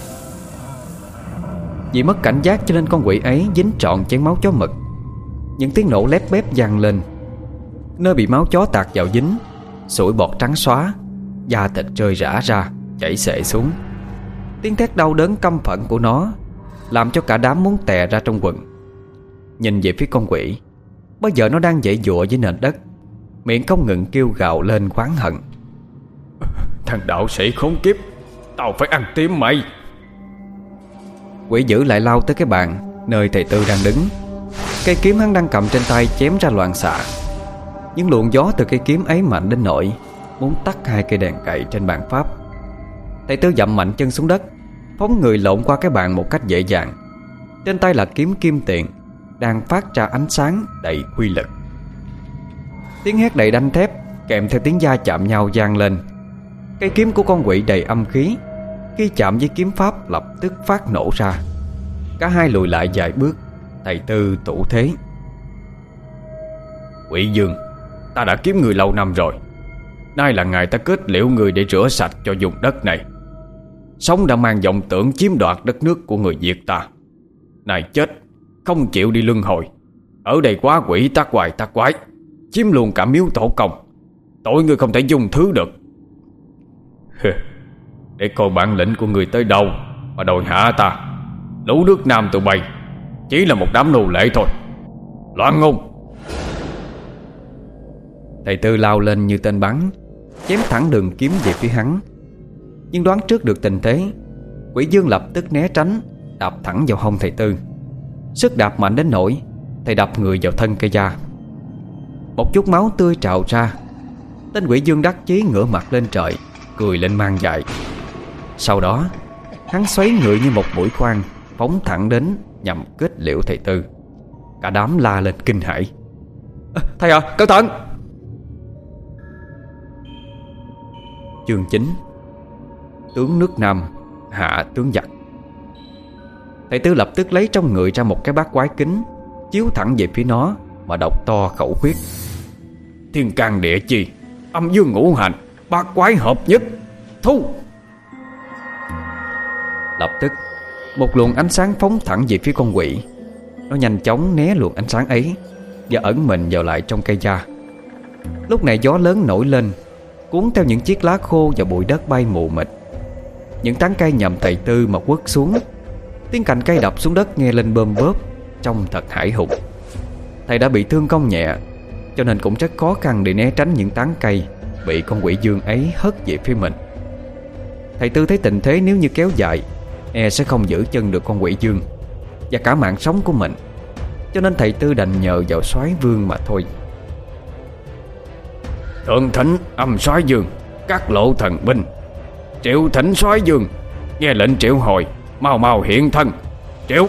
Vì mất cảnh giác cho nên con quỷ ấy dính trọn chén máu chó mực. Những tiếng nổ lép bép vang lên. Nơi bị máu chó tạt vào dính, sủi bọt trắng xóa, da thịt rơi rã ra, chảy xệ xuống. Tiếng thét đau đớn căm phẫn của nó làm cho cả đám muốn tè ra trong quần. Nhìn về phía con quỷ, bây giờ nó đang giãy giụa với nền đất, miệng không ngừng kêu gào lên oán hận: Thằng đạo sĩ khốn kiếp, tao phải ăn tim mày! Quỷ dữ lại lao tới cái bàn nơi thầy Tư đang đứng. Cây kiếm hắn đang cầm trên tay chém ra loạn xạ. Những luồng gió từ cây kiếm ấy mạnh đến nỗi muốn tắt hai cây đèn cậy trên bàn pháp. Thầy Tư dậm mạnh chân xuống đất, phóng người lộn qua cái bàn một cách dễ dàng. Trên tay là kiếm kim tiền đang phát ra ánh sáng đầy uy lực. Tiếng hét đầy đanh thép kèm theo tiếng da chạm nhau vang lên. Cây kiếm của con quỷ đầy âm khí, khi chạm với kiếm pháp lập tức phát nổ ra. Cả hai lùi lại vài bước. Thầy Tư tủ thế: Quỷ Dương, ta đã kiếm người lâu năm rồi. Nay là ngày ta kết liễu người để rửa sạch cho vùng đất này. Sống đã mang vọng tưởng chiếm đoạt đất nước của người Việt ta, này chết không chịu đi luân hồi. Ở đây quá quỷ tác hoài tác quái, chiếm luôn cả miếu tổ công. Tội người không thể dung thứ được. Để coi bản lĩnh của người tới đâu mà đòi hạ ta. Lũ nước Nam tụi bay chỉ là một đám nô lệ thôi. Loạn ngôn! Thầy Tư lao lên như tên bắn, chém thẳng đường kiếm về phía hắn. Nhưng đoán trước được tình thế, Quỷ Dương lập tức né tránh, đạp thẳng vào hông thầy Tư. Sức đạp mạnh đến nỗi thầy đập người vào thân cây da. Một chút máu tươi trào ra. Tên Quỷ Dương đắc chí ngửa mặt lên trời, cười lên mang dại. Sau đó hắn xoáy người như một mũi khoan, phóng thẳng đến nhằm kết liễu thầy Tư. Cả đám la lên kinh hãi: à, Thầy à, cẩn thận! Chương chín: Tướng nước Nam hạ tướng giặc. Thầy Tư lập tức lấy trong người ra một cái bát quái kính, chiếu thẳng về phía nó mà đọc to khẩu quyết: Thiên can địa chi, âm dương ngũ hành, bát quái hợp nhất, thu! Lập tức một luồng ánh sáng phóng thẳng về phía con quỷ. Nó nhanh chóng né luồng ánh sáng ấy và ẩn mình vào lại trong cây da. Lúc này gió lớn nổi lên, cuốn theo những chiếc lá khô và bụi đất bay mù mịt. Những tán cây nhằm thầy Tư mà quất xuống. Tiếng cành cây đập xuống đất nghe lên bơm bớp, trông thật hãi hùng. Thầy đã bị thương không nhẹ, cho nên cũng rất khó khăn để né tránh những tán cây bị con quỷ dương ấy hất về phía mình. Thầy Tư thấy tình thế nếu như kéo dài, e sẽ không giữ chân được con quỷ dương và cả mạng sống của mình, cho nên thầy Tư đành nhờ vào Soái Vương mà thôi. Thượng thỉnh âm Soái Dương, các lộ thần binh. Triệu thỉnh Soái Dương, nghe lệnh triệu hồi, mau mau hiện thân. Triệu!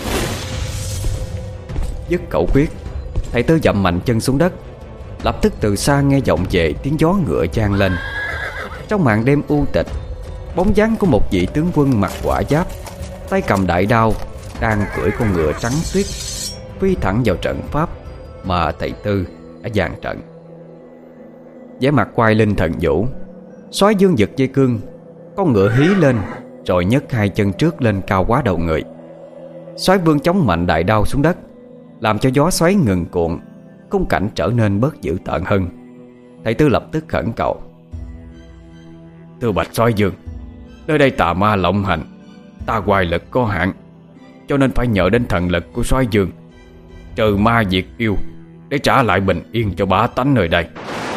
Dứt khẩu quyết, thầy Tư dậm mạnh chân xuống đất. Lập tức từ xa nghe vọng về tiếng gió ngựa vang lên. Trong màn đêm u tịch, bóng dáng của một vị tướng quân mặc quả giáp, tay cầm đại đao, đang cưỡi con ngựa trắng tuyết, phi thẳng vào trận pháp mà thầy Tư đã dàn trận. vẻ mặt quay linh thần vũ, Soái Dương giật dây cương, con ngựa hí lên rồi nhấc hai chân trước lên cao quá đầu người. Soái Vương chống mạnh đại đao xuống đất, làm cho gió xoáy ngừng cuộn, khung cảnh trở nên bớt dữ tợn hơn. Thầy Tư lập tức khẩn cầu: Thưa bạch Soái Dương, nơi đây tà ma lộng hành, ta hoài lực có hạn, cho nên phải nhờ đến thần lực của soái Dương trừ ma diệt yêu để trả lại bình yên cho bá tánh nơi đây.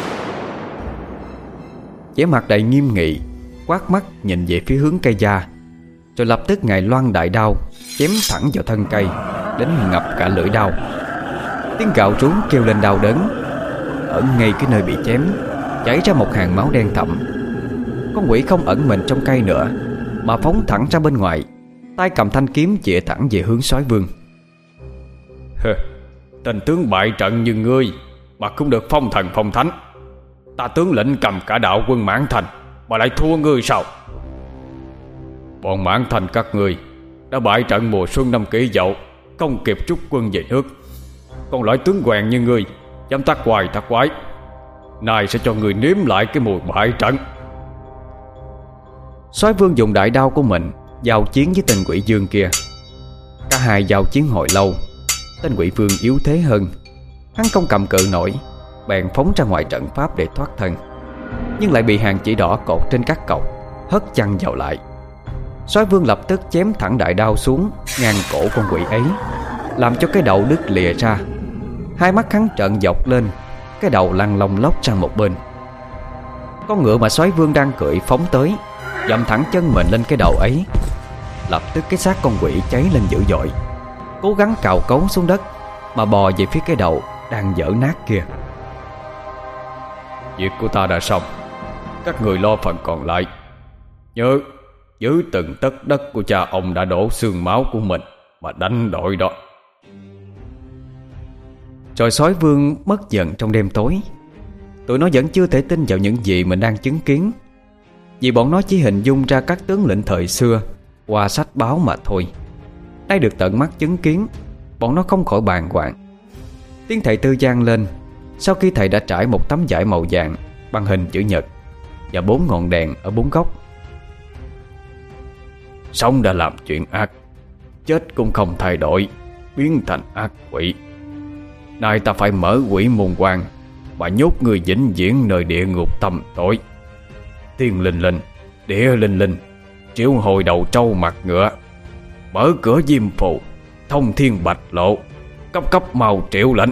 Vẻ mặt đầy nghiêm nghị, quát mắt nhìn về phía hướng cây gia, rồi lập tức ngài loan đại đao chém thẳng vào thân cây, đến ngập cả lưỡi đao. Tiếng gào rú kêu lên đau đớn. Ở ngay cái nơi bị chém chảy ra một hàng máu đen thẫm. Con quỷ không ẩn mình trong cây nữa, mà phóng thẳng ra bên ngoài, tay cầm thanh kiếm chĩa thẳng về hướng soái Vương. Tên tướng bại trận như ngươi mà cũng được phong thần phong thánh. Ta tướng lĩnh cầm cả đạo quân Mãn Thành mà lại thua ngươi sao? Bọn Mãn Thành các ngươi đã bại trận mùa xuân năm Kỷ Dậu, không kịp trút quân về nước. Còn loại tướng quèn như ngươi dám tác hoài tác quái, nay sẽ cho người nếm lại cái mùi bại trận. Soái Vương dùng đại đao của mình giao chiến với tên quỷ dương kia. Cả hai giao chiến hồi lâu, tên quỷ vương yếu thế hơn. Hắn không cầm cự nổi, bèn phóng ra ngoài trận pháp để thoát thân, nhưng lại bị hàng chỉ đỏ cột trên các cọc hất chăn vào lại. Soái Vương lập tức chém thẳng đại đao xuống ngang cổ con quỷ ấy, làm cho cái đầu đứt lìa ra. Hai mắt hắn trợn dọc lên, cái đầu lăn lông lóc sang một bên. Con ngựa mà Soái Vương đang cưỡi phóng tới, dậm thẳng chân mình lên cái đầu ấy. Lập tức cái xác con quỷ cháy lên dữ dội, cố gắng cào cấu xuống đất mà bò về phía cái đầu đang dở nát kia. Việc của ta đã xong, các người lo phần còn lại. Nhớ giữ từng tấc đất của cha ông đã đổ xương máu của mình mà đánh đổi đó. Rồi Soái Vương mất dần trong đêm tối. Tụi nó vẫn chưa thể tin vào những gì mình đang chứng kiến, vì bọn nó chỉ hình dung ra các tướng lĩnh thời xưa qua sách báo mà thôi. Nay được tận mắt chứng kiến, bọn nó không khỏi bàng hoàng. Tiếng thầy Tư vang lên, sau khi thầy đã trải một tấm vải màu vàng bằng hình chữ nhật và bốn ngọn đèn ở bốn góc. Sống đã làm chuyện ác, chết cũng không thay đổi, biến thành ác quỷ. Nay ta phải mở quỷ môn quan mà nhốt người vĩnh viễn nơi địa ngục tăm tối. Tiên linh linh, địa linh linh, triệu hồi đầu trâu mặt ngựa, mở cửa diêm phù, thông thiên bạch lộ, cấp cấp màu triệu lệnh.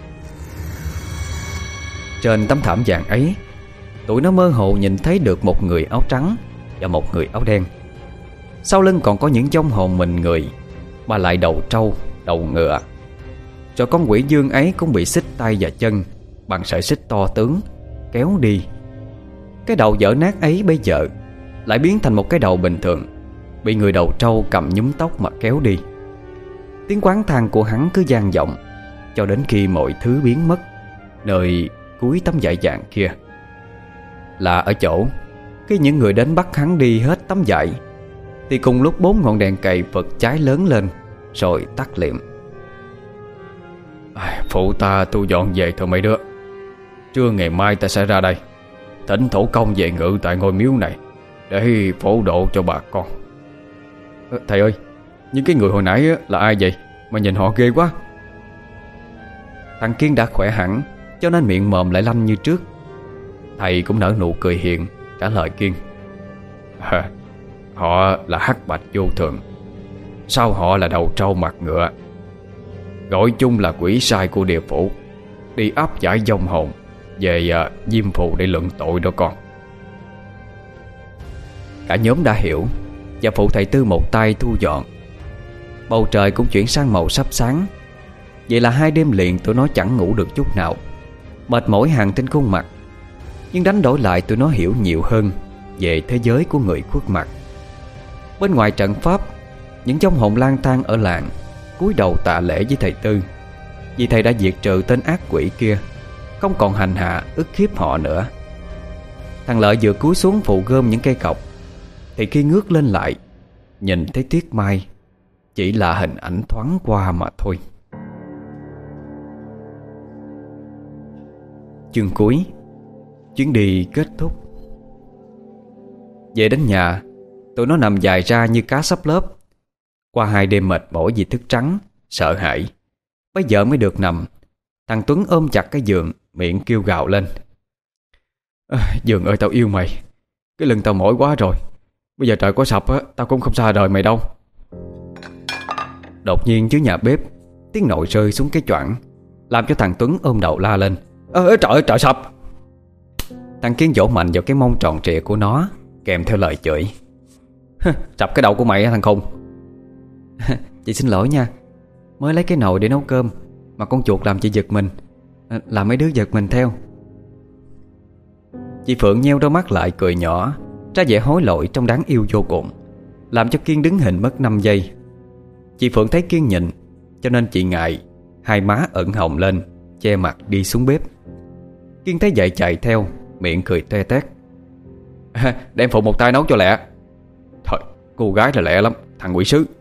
Trên tấm thảm vàng ấy, tụi nó mơ hồ nhìn thấy được một người áo trắng và một người áo đen. Sau lưng còn có những vong hồn mình người, mà lại đầu trâu, đầu ngựa. Rồi con quỷ dương ấy cũng bị xích tay và chân bằng sợi xích to tướng, kéo đi. Cái đầu dở nát ấy bây giờ lại biến thành một cái đầu bình thường, bị người đầu trâu cầm nhúm tóc mà kéo đi. Tiếng quán than của hắn cứ vang vọng cho đến khi mọi thứ biến mất nơi cuối tấm vải vàng kia. Là ở chỗ khi những người đến bắt hắn đi hết tấm vải, thì cùng lúc bốn ngọn đèn cầy vật cháy lớn lên rồi tắt liệm. Phụ ta tu dọn về thôi mấy đứa. Trưa ngày mai ta sẽ ra đây thỉnh thổ công về ngự tại ngôi miếu này để phổ độ cho bà con. à, Thầy ơi, những cái người hồi nãy là ai vậy mà nhìn họ ghê quá? Thằng Kiên đã khỏe hẳn, cho nên miệng mồm lại lanh như trước. Thầy cũng nở nụ cười hiền trả lời Kiên. à, Họ là hắc bạch vô thường, sau họ là đầu trâu mặt ngựa, gọi chung là quỷ sai của địa phủ, đi áp giải vong hồn về uh, diêm phù để luận tội đó con. Cả nhóm đã hiểu, và phụ thầy Tư một tay thu dọn. Bầu trời cũng chuyển sang màu sắp sáng. Vậy là hai đêm liền tụi nó chẳng ngủ được chút nào, mệt mỏi hằn trên khuôn mặt. Nhưng đánh đổi lại tụi nó hiểu nhiều hơn về thế giới của người khuất mặt. Bên ngoài trận pháp, những vong hồn lang thang ở làng cúi đầu tạ lễ với thầy Tư, vì thầy đã diệt trừ tên ác quỷ kia, không còn hành hạ ức hiếp họ nữa. Thằng Lợi vừa cúi xuống phụ gom những cây cọc, thì khi ngước lên lại, nhìn thấy Tiết Mai chỉ là hình ảnh thoáng qua mà thôi. Chương cuối, chuyến đi kết thúc. Về đến nhà, tụi nó nằm dài ra như cá sắp lớp. Qua hai đêm mệt mỏi vì thức trắng, sợ hãi, bây giờ mới được nằm. Thằng Tuấn ôm chặt cái giường, miệng kêu gào lên. à, Giường ơi, tao yêu mày. Cái lưng tao mỏi quá rồi. Bây giờ trời có sập á, tao cũng không xa đời mày đâu. Đột nhiên dưới nhà bếp, tiếng nồi rơi xuống cái choảng, làm cho thằng Tuấn ôm đầu la lên: Ơ trời ơi, trời sập! Thằng Kiên vỗ mạnh vào cái mông tròn trịa của nó, kèm theo lời chửi: Sập cái đầu của mày hả thằng khùng? Chị xin lỗi nha, mới lấy cái nồi để nấu cơm mà con chuột làm chị giật mình, làm mấy đứa giật mình theo. Chị Phượng nheo đôi mắt lại cười nhỏ, ra vẻ hối lỗi trong đáng yêu vô cùng, làm cho Kiên đứng hình mất năm giây. Chị Phượng thấy Kiên nhịn, cho nên chị ngại, hai má ửng hồng lên, che mặt đi xuống bếp. Kiên thấy vậy chạy theo, miệng cười toe toét: Đem phụ một tay nấu cho lẹ. Thôi, cô gái là lẹ lắm, thằng quỷ sứ.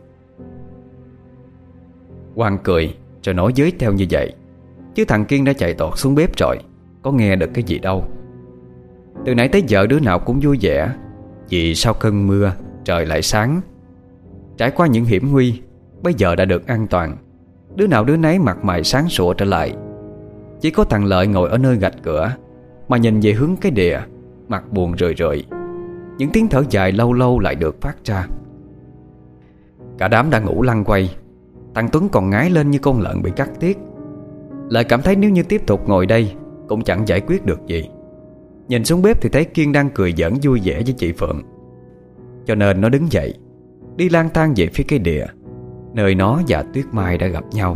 Quang cười rồi nói với theo như vậy, chứ thằng Kiên đã chạy tọt xuống bếp rồi, có nghe được cái gì đâu. Từ nãy tới giờ đứa nào cũng vui vẻ, vì sau cơn mưa trời lại sáng. Trải qua những hiểm nguy, bây giờ đã được an toàn, đứa nào đứa nấy mặt mày sáng sủa trở lại. Chỉ có thằng Lợi ngồi ở nơi gạch cửa mà nhìn về hướng cái đìa, mặt buồn rười rượi. Những tiếng thở dài lâu lâu lại được phát ra. Cả đám đã ngủ lăn quay. Thằng Tuấn còn ngái lên như con lợn bị cắt tiết, lại cảm thấy nếu như tiếp tục ngồi đây cũng chẳng giải quyết được gì. Nhìn xuống bếp thì thấy Kiên đang cười giỡn vui vẻ với chị Phượng, cho nên nó đứng dậy, đi lang thang về phía cái đìa, nơi nó và Tuyết Mai đã gặp nhau.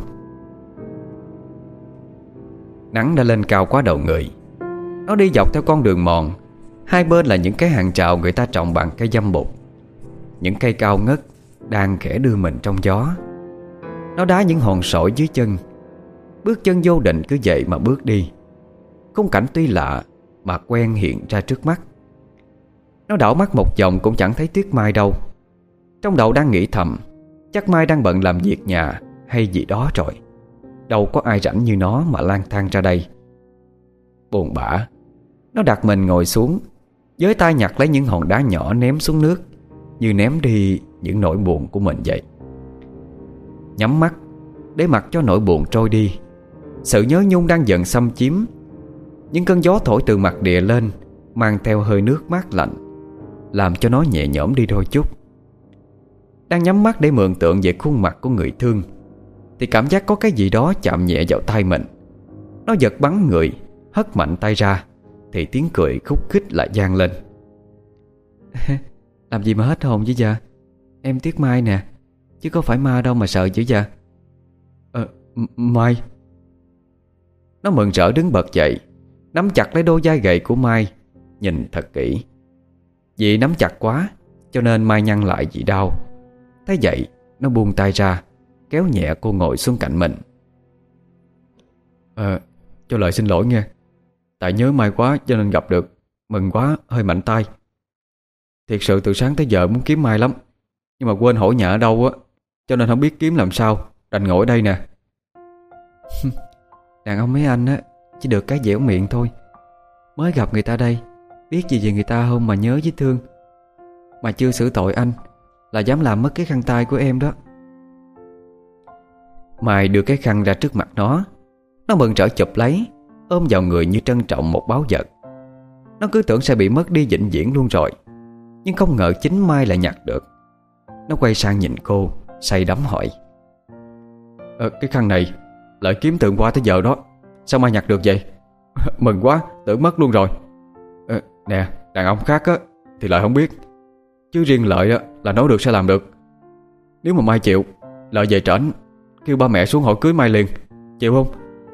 Nắng đã lên cao quá đầu người. Nó đi dọc theo con đường mòn, hai bên là những cái hàng rào người ta trồng bằng cây dâm bụt. Những cây cao ngất đang khẽ đưa mình trong gió. Nó đá những hòn sỏi dưới chân, bước chân vô định cứ vậy mà bước đi. Khung cảnh tuy lạ mà quen hiện ra trước mắt. Nó đảo mắt một vòng cũng chẳng thấy Tuyết Mai đâu. Trong đầu đang nghĩ thầm, chắc Mai đang bận làm việc nhà hay gì đó rồi, đâu có ai rảnh như nó mà lang thang ra đây. Buồn bã, nó đặt mình ngồi xuống, với tay nhặt lấy những hòn đá nhỏ ném xuống nước, như ném đi những nỗi buồn của mình vậy. Nhắm mắt để mặc cho nỗi buồn trôi đi. Sự nhớ nhung đang dần xâm chiếm. Những cơn gió thổi từ mặt địa lên, mang theo hơi nước mát lạnh, làm cho nó nhẹ nhõm đi đôi chút. Đang nhắm mắt để mường tượng về khuôn mặt của người thương, thì cảm giác có cái gì đó chạm nhẹ vào tay mình. Nó giật bắn người, hất mạnh tay ra, thì tiếng cười khúc khích lại vang lên. Làm gì mà hết hồn chứ dạ? Em Tuyết Mai nè, chứ có phải ma đâu mà sợ chứ dạ? Ờ, Mai. Nó mừng rỡ đứng bật dậy, nắm chặt lấy đôi vai gầy của Mai, nhìn thật kỹ. Vì nắm chặt quá cho nên Mai nhăn lại vì đau. Thấy vậy nó buông tay ra, kéo nhẹ cô ngồi xuống cạnh mình. Ờ, cho lời xin lỗi nghe. Tại nhớ Mai quá cho nên gặp được, mừng quá hơi mạnh tay. Thiệt sự từ sáng tới giờ muốn kiếm Mai lắm, nhưng mà quên hỏi nhà ở đâu á, cho nên không biết kiếm làm sao, đành ngồi ở đây nè. Đàn ông mấy anh á chỉ được cái dẻo miệng thôi. Mới gặp người ta đây, biết gì về người ta không mà nhớ với thương. Mà chưa xử tội anh là dám làm mất cái khăn tay của em đó. Mai đưa cái khăn ra trước mặt nó. Nó mừng rỡ chụp lấy, ôm vào người như trân trọng một báu vật. Nó cứ tưởng sẽ bị mất đi vĩnh viễn luôn rồi, nhưng không ngờ chính Mai lại nhặt được. Nó quay sang nhìn cô, say đắm hỏi: ờ, Cái khăn này Lợi kiếm từ qua tới giờ đó, sao Mai nhặt được vậy? Mừng quá, tưởng mất luôn rồi. ờ, Nè, đàn ông khác á thì Lợi không biết, chứ riêng Lợi á là nói được sẽ làm được. Nếu mà Mai chịu, Lợi về trển kêu ba mẹ xuống hỏi cưới Mai liền, chịu không?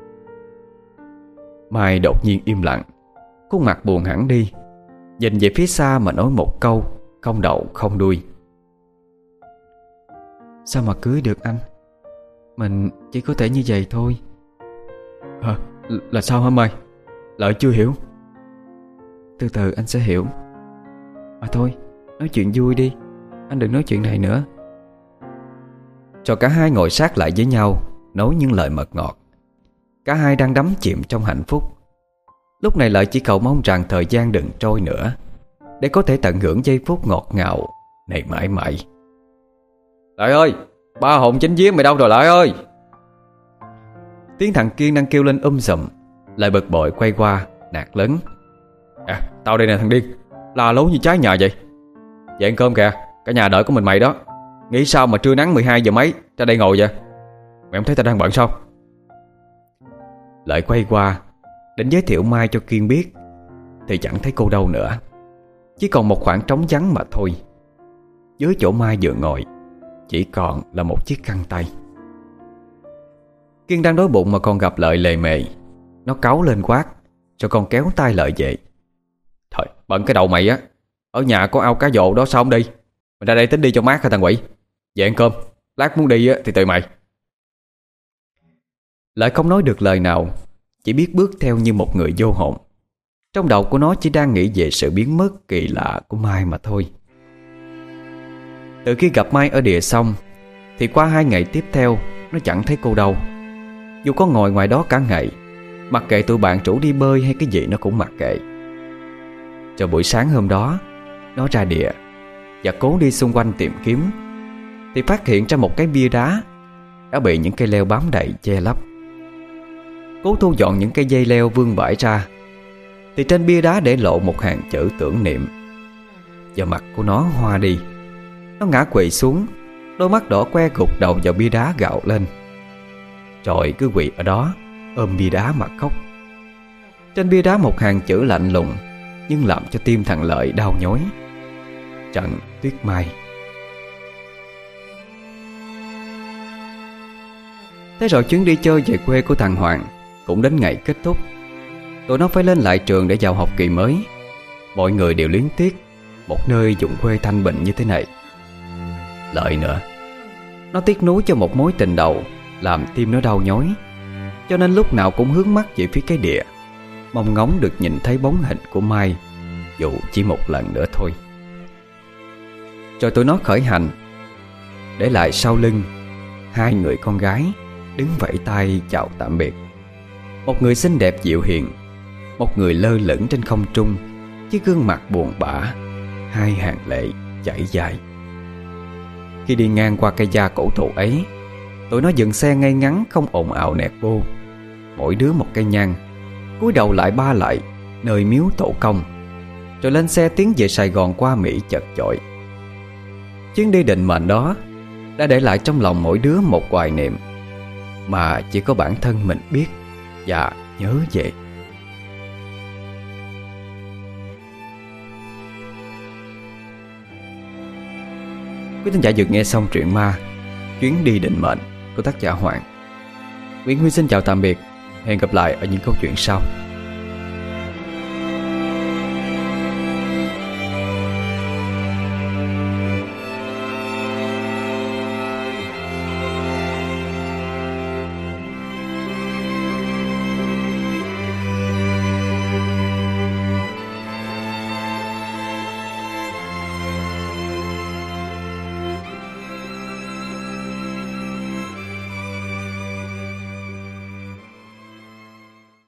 Mai đột nhiên im lặng, khuôn mặt buồn hẳn đi, nhìn về phía xa mà nói một câu không đầu không đuôi: Sao mà cưới được anh? Mình chỉ có thể như vậy thôi. À, là sao hả Mai? Lợi chưa hiểu. Từ từ anh sẽ hiểu. Mà thôi, nói chuyện vui đi, anh đừng nói chuyện này nữa. Cho cả hai ngồi sát lại với nhau, nói những lời mật ngọt. Cả hai đang đắm chìm trong hạnh phúc. Lúc này Lợi chỉ cầu mong rằng thời gian đừng trôi nữa, để có thể tận hưởng giây phút ngọt ngào này mãi mãi. Lợi ơi, ba hồn chính vía mày đâu rồi Lợi ơi? Tiếng thằng Kiên đang kêu lên um sùm. Lợi bực bội quay qua nạt lớn: À, tao đây nè thằng điên, la lối như trái nhà vậy. Dậy ăn cơm kìa, cả nhà đợi của mình mày đó. Nghĩ sao mà trưa nắng mười hai giờ mấy ra đây ngồi vậy? Mày không thấy tao đang bận sao? Lợi quay qua định giới thiệu Mai cho Kiên biết, thì chẳng thấy cô đâu nữa. Chỉ còn một khoảng trống vắng mà thôi. Dưới chỗ Mai vừa ngồi chỉ còn là một chiếc khăn tay. Kiên đang đói bụng mà còn gặp Lợi lề mề. Nó cáu lên quát, rồi còn kéo tay Lợi về. Thôi bận cái đầu mày á. Ở nhà có ao cá dồ đó sao không đi? Mày ra đây tính đi cho mát hả thằng quỷ? Về ăn cơm, lát muốn đi á thì tùy mày. Lợi không nói được lời nào, chỉ biết bước theo như một người vô hồn. Trong đầu của nó chỉ đang nghĩ về sự biến mất kỳ lạ của Mai mà thôi. Từ khi gặp Mai ở địa xong, thì qua hai ngày tiếp theo nó chẳng thấy cô đâu. Dù có ngồi ngoài đó cả ngày, mặc kệ tụi bạn rủ đi bơi hay cái gì nó cũng mặc kệ. Cho buổi sáng hôm đó, nó ra địa và cố đi xung quanh tìm kiếm, thì phát hiện ra một cái bia đá đã bị những cây leo bám đầy che lấp. Cố thu dọn những cây dây leo vương vãi ra, thì trên bia đá để lộ một hàng chữ tưởng niệm. Và mặt của nó hoa đi. Nó ngã quỵ xuống, đôi mắt đỏ que gục đầu vào bia đá gào lên. Rồi cứ quỵ ở đó, ôm bia đá mà khóc. Trên bia đá một hàng chữ lạnh lùng, nhưng làm cho tim thằng Lợi đau nhói: Trần Tuyết Mai. Thế rồi chuyến đi chơi về quê của thằng Hoàng cũng đến ngày kết thúc. Tụi nó phải lên lại trường để vào học kỳ mới. Mọi người đều luyến tiếc một nơi vùng quê thanh bình như thế này. Lợi nữa, nó tiếc nuối cho một mối tình đầu làm tim nó đau nhói, cho nên lúc nào cũng hướng mắt về phía cái địa, mong ngóng được nhìn thấy bóng hình của Mai, dù chỉ một lần nữa thôi. Rồi tụi nó khởi hành, để lại sau lưng hai người con gái đứng vẫy tay chào tạm biệt. Một người xinh đẹp dịu hiền, một người lơ lửng trên không trung, với gương mặt buồn bã, hai hàng lệ chảy dài. Khi đi ngang qua cây gia cổ thụ ấy, tụi nó dừng xe ngay ngắn, không ồn ào nẹt bô. Mỗi đứa một cây nhang, cúi đầu lại ba lại nơi miếu tổ công, rồi lên xe tiến về Sài Gòn qua Mỹ chật chội. Chuyến đi định mệnh đó đã để lại trong lòng mỗi đứa một hoài niệm mà chỉ có bản thân mình biết và nhớ về. Quý thính giả vừa nghe xong truyện ma Chuyến đi định mệnh của tác giả Hoàng. Nguyễn Huy xin chào tạm biệt. Hẹn gặp lại ở những câu chuyện sau.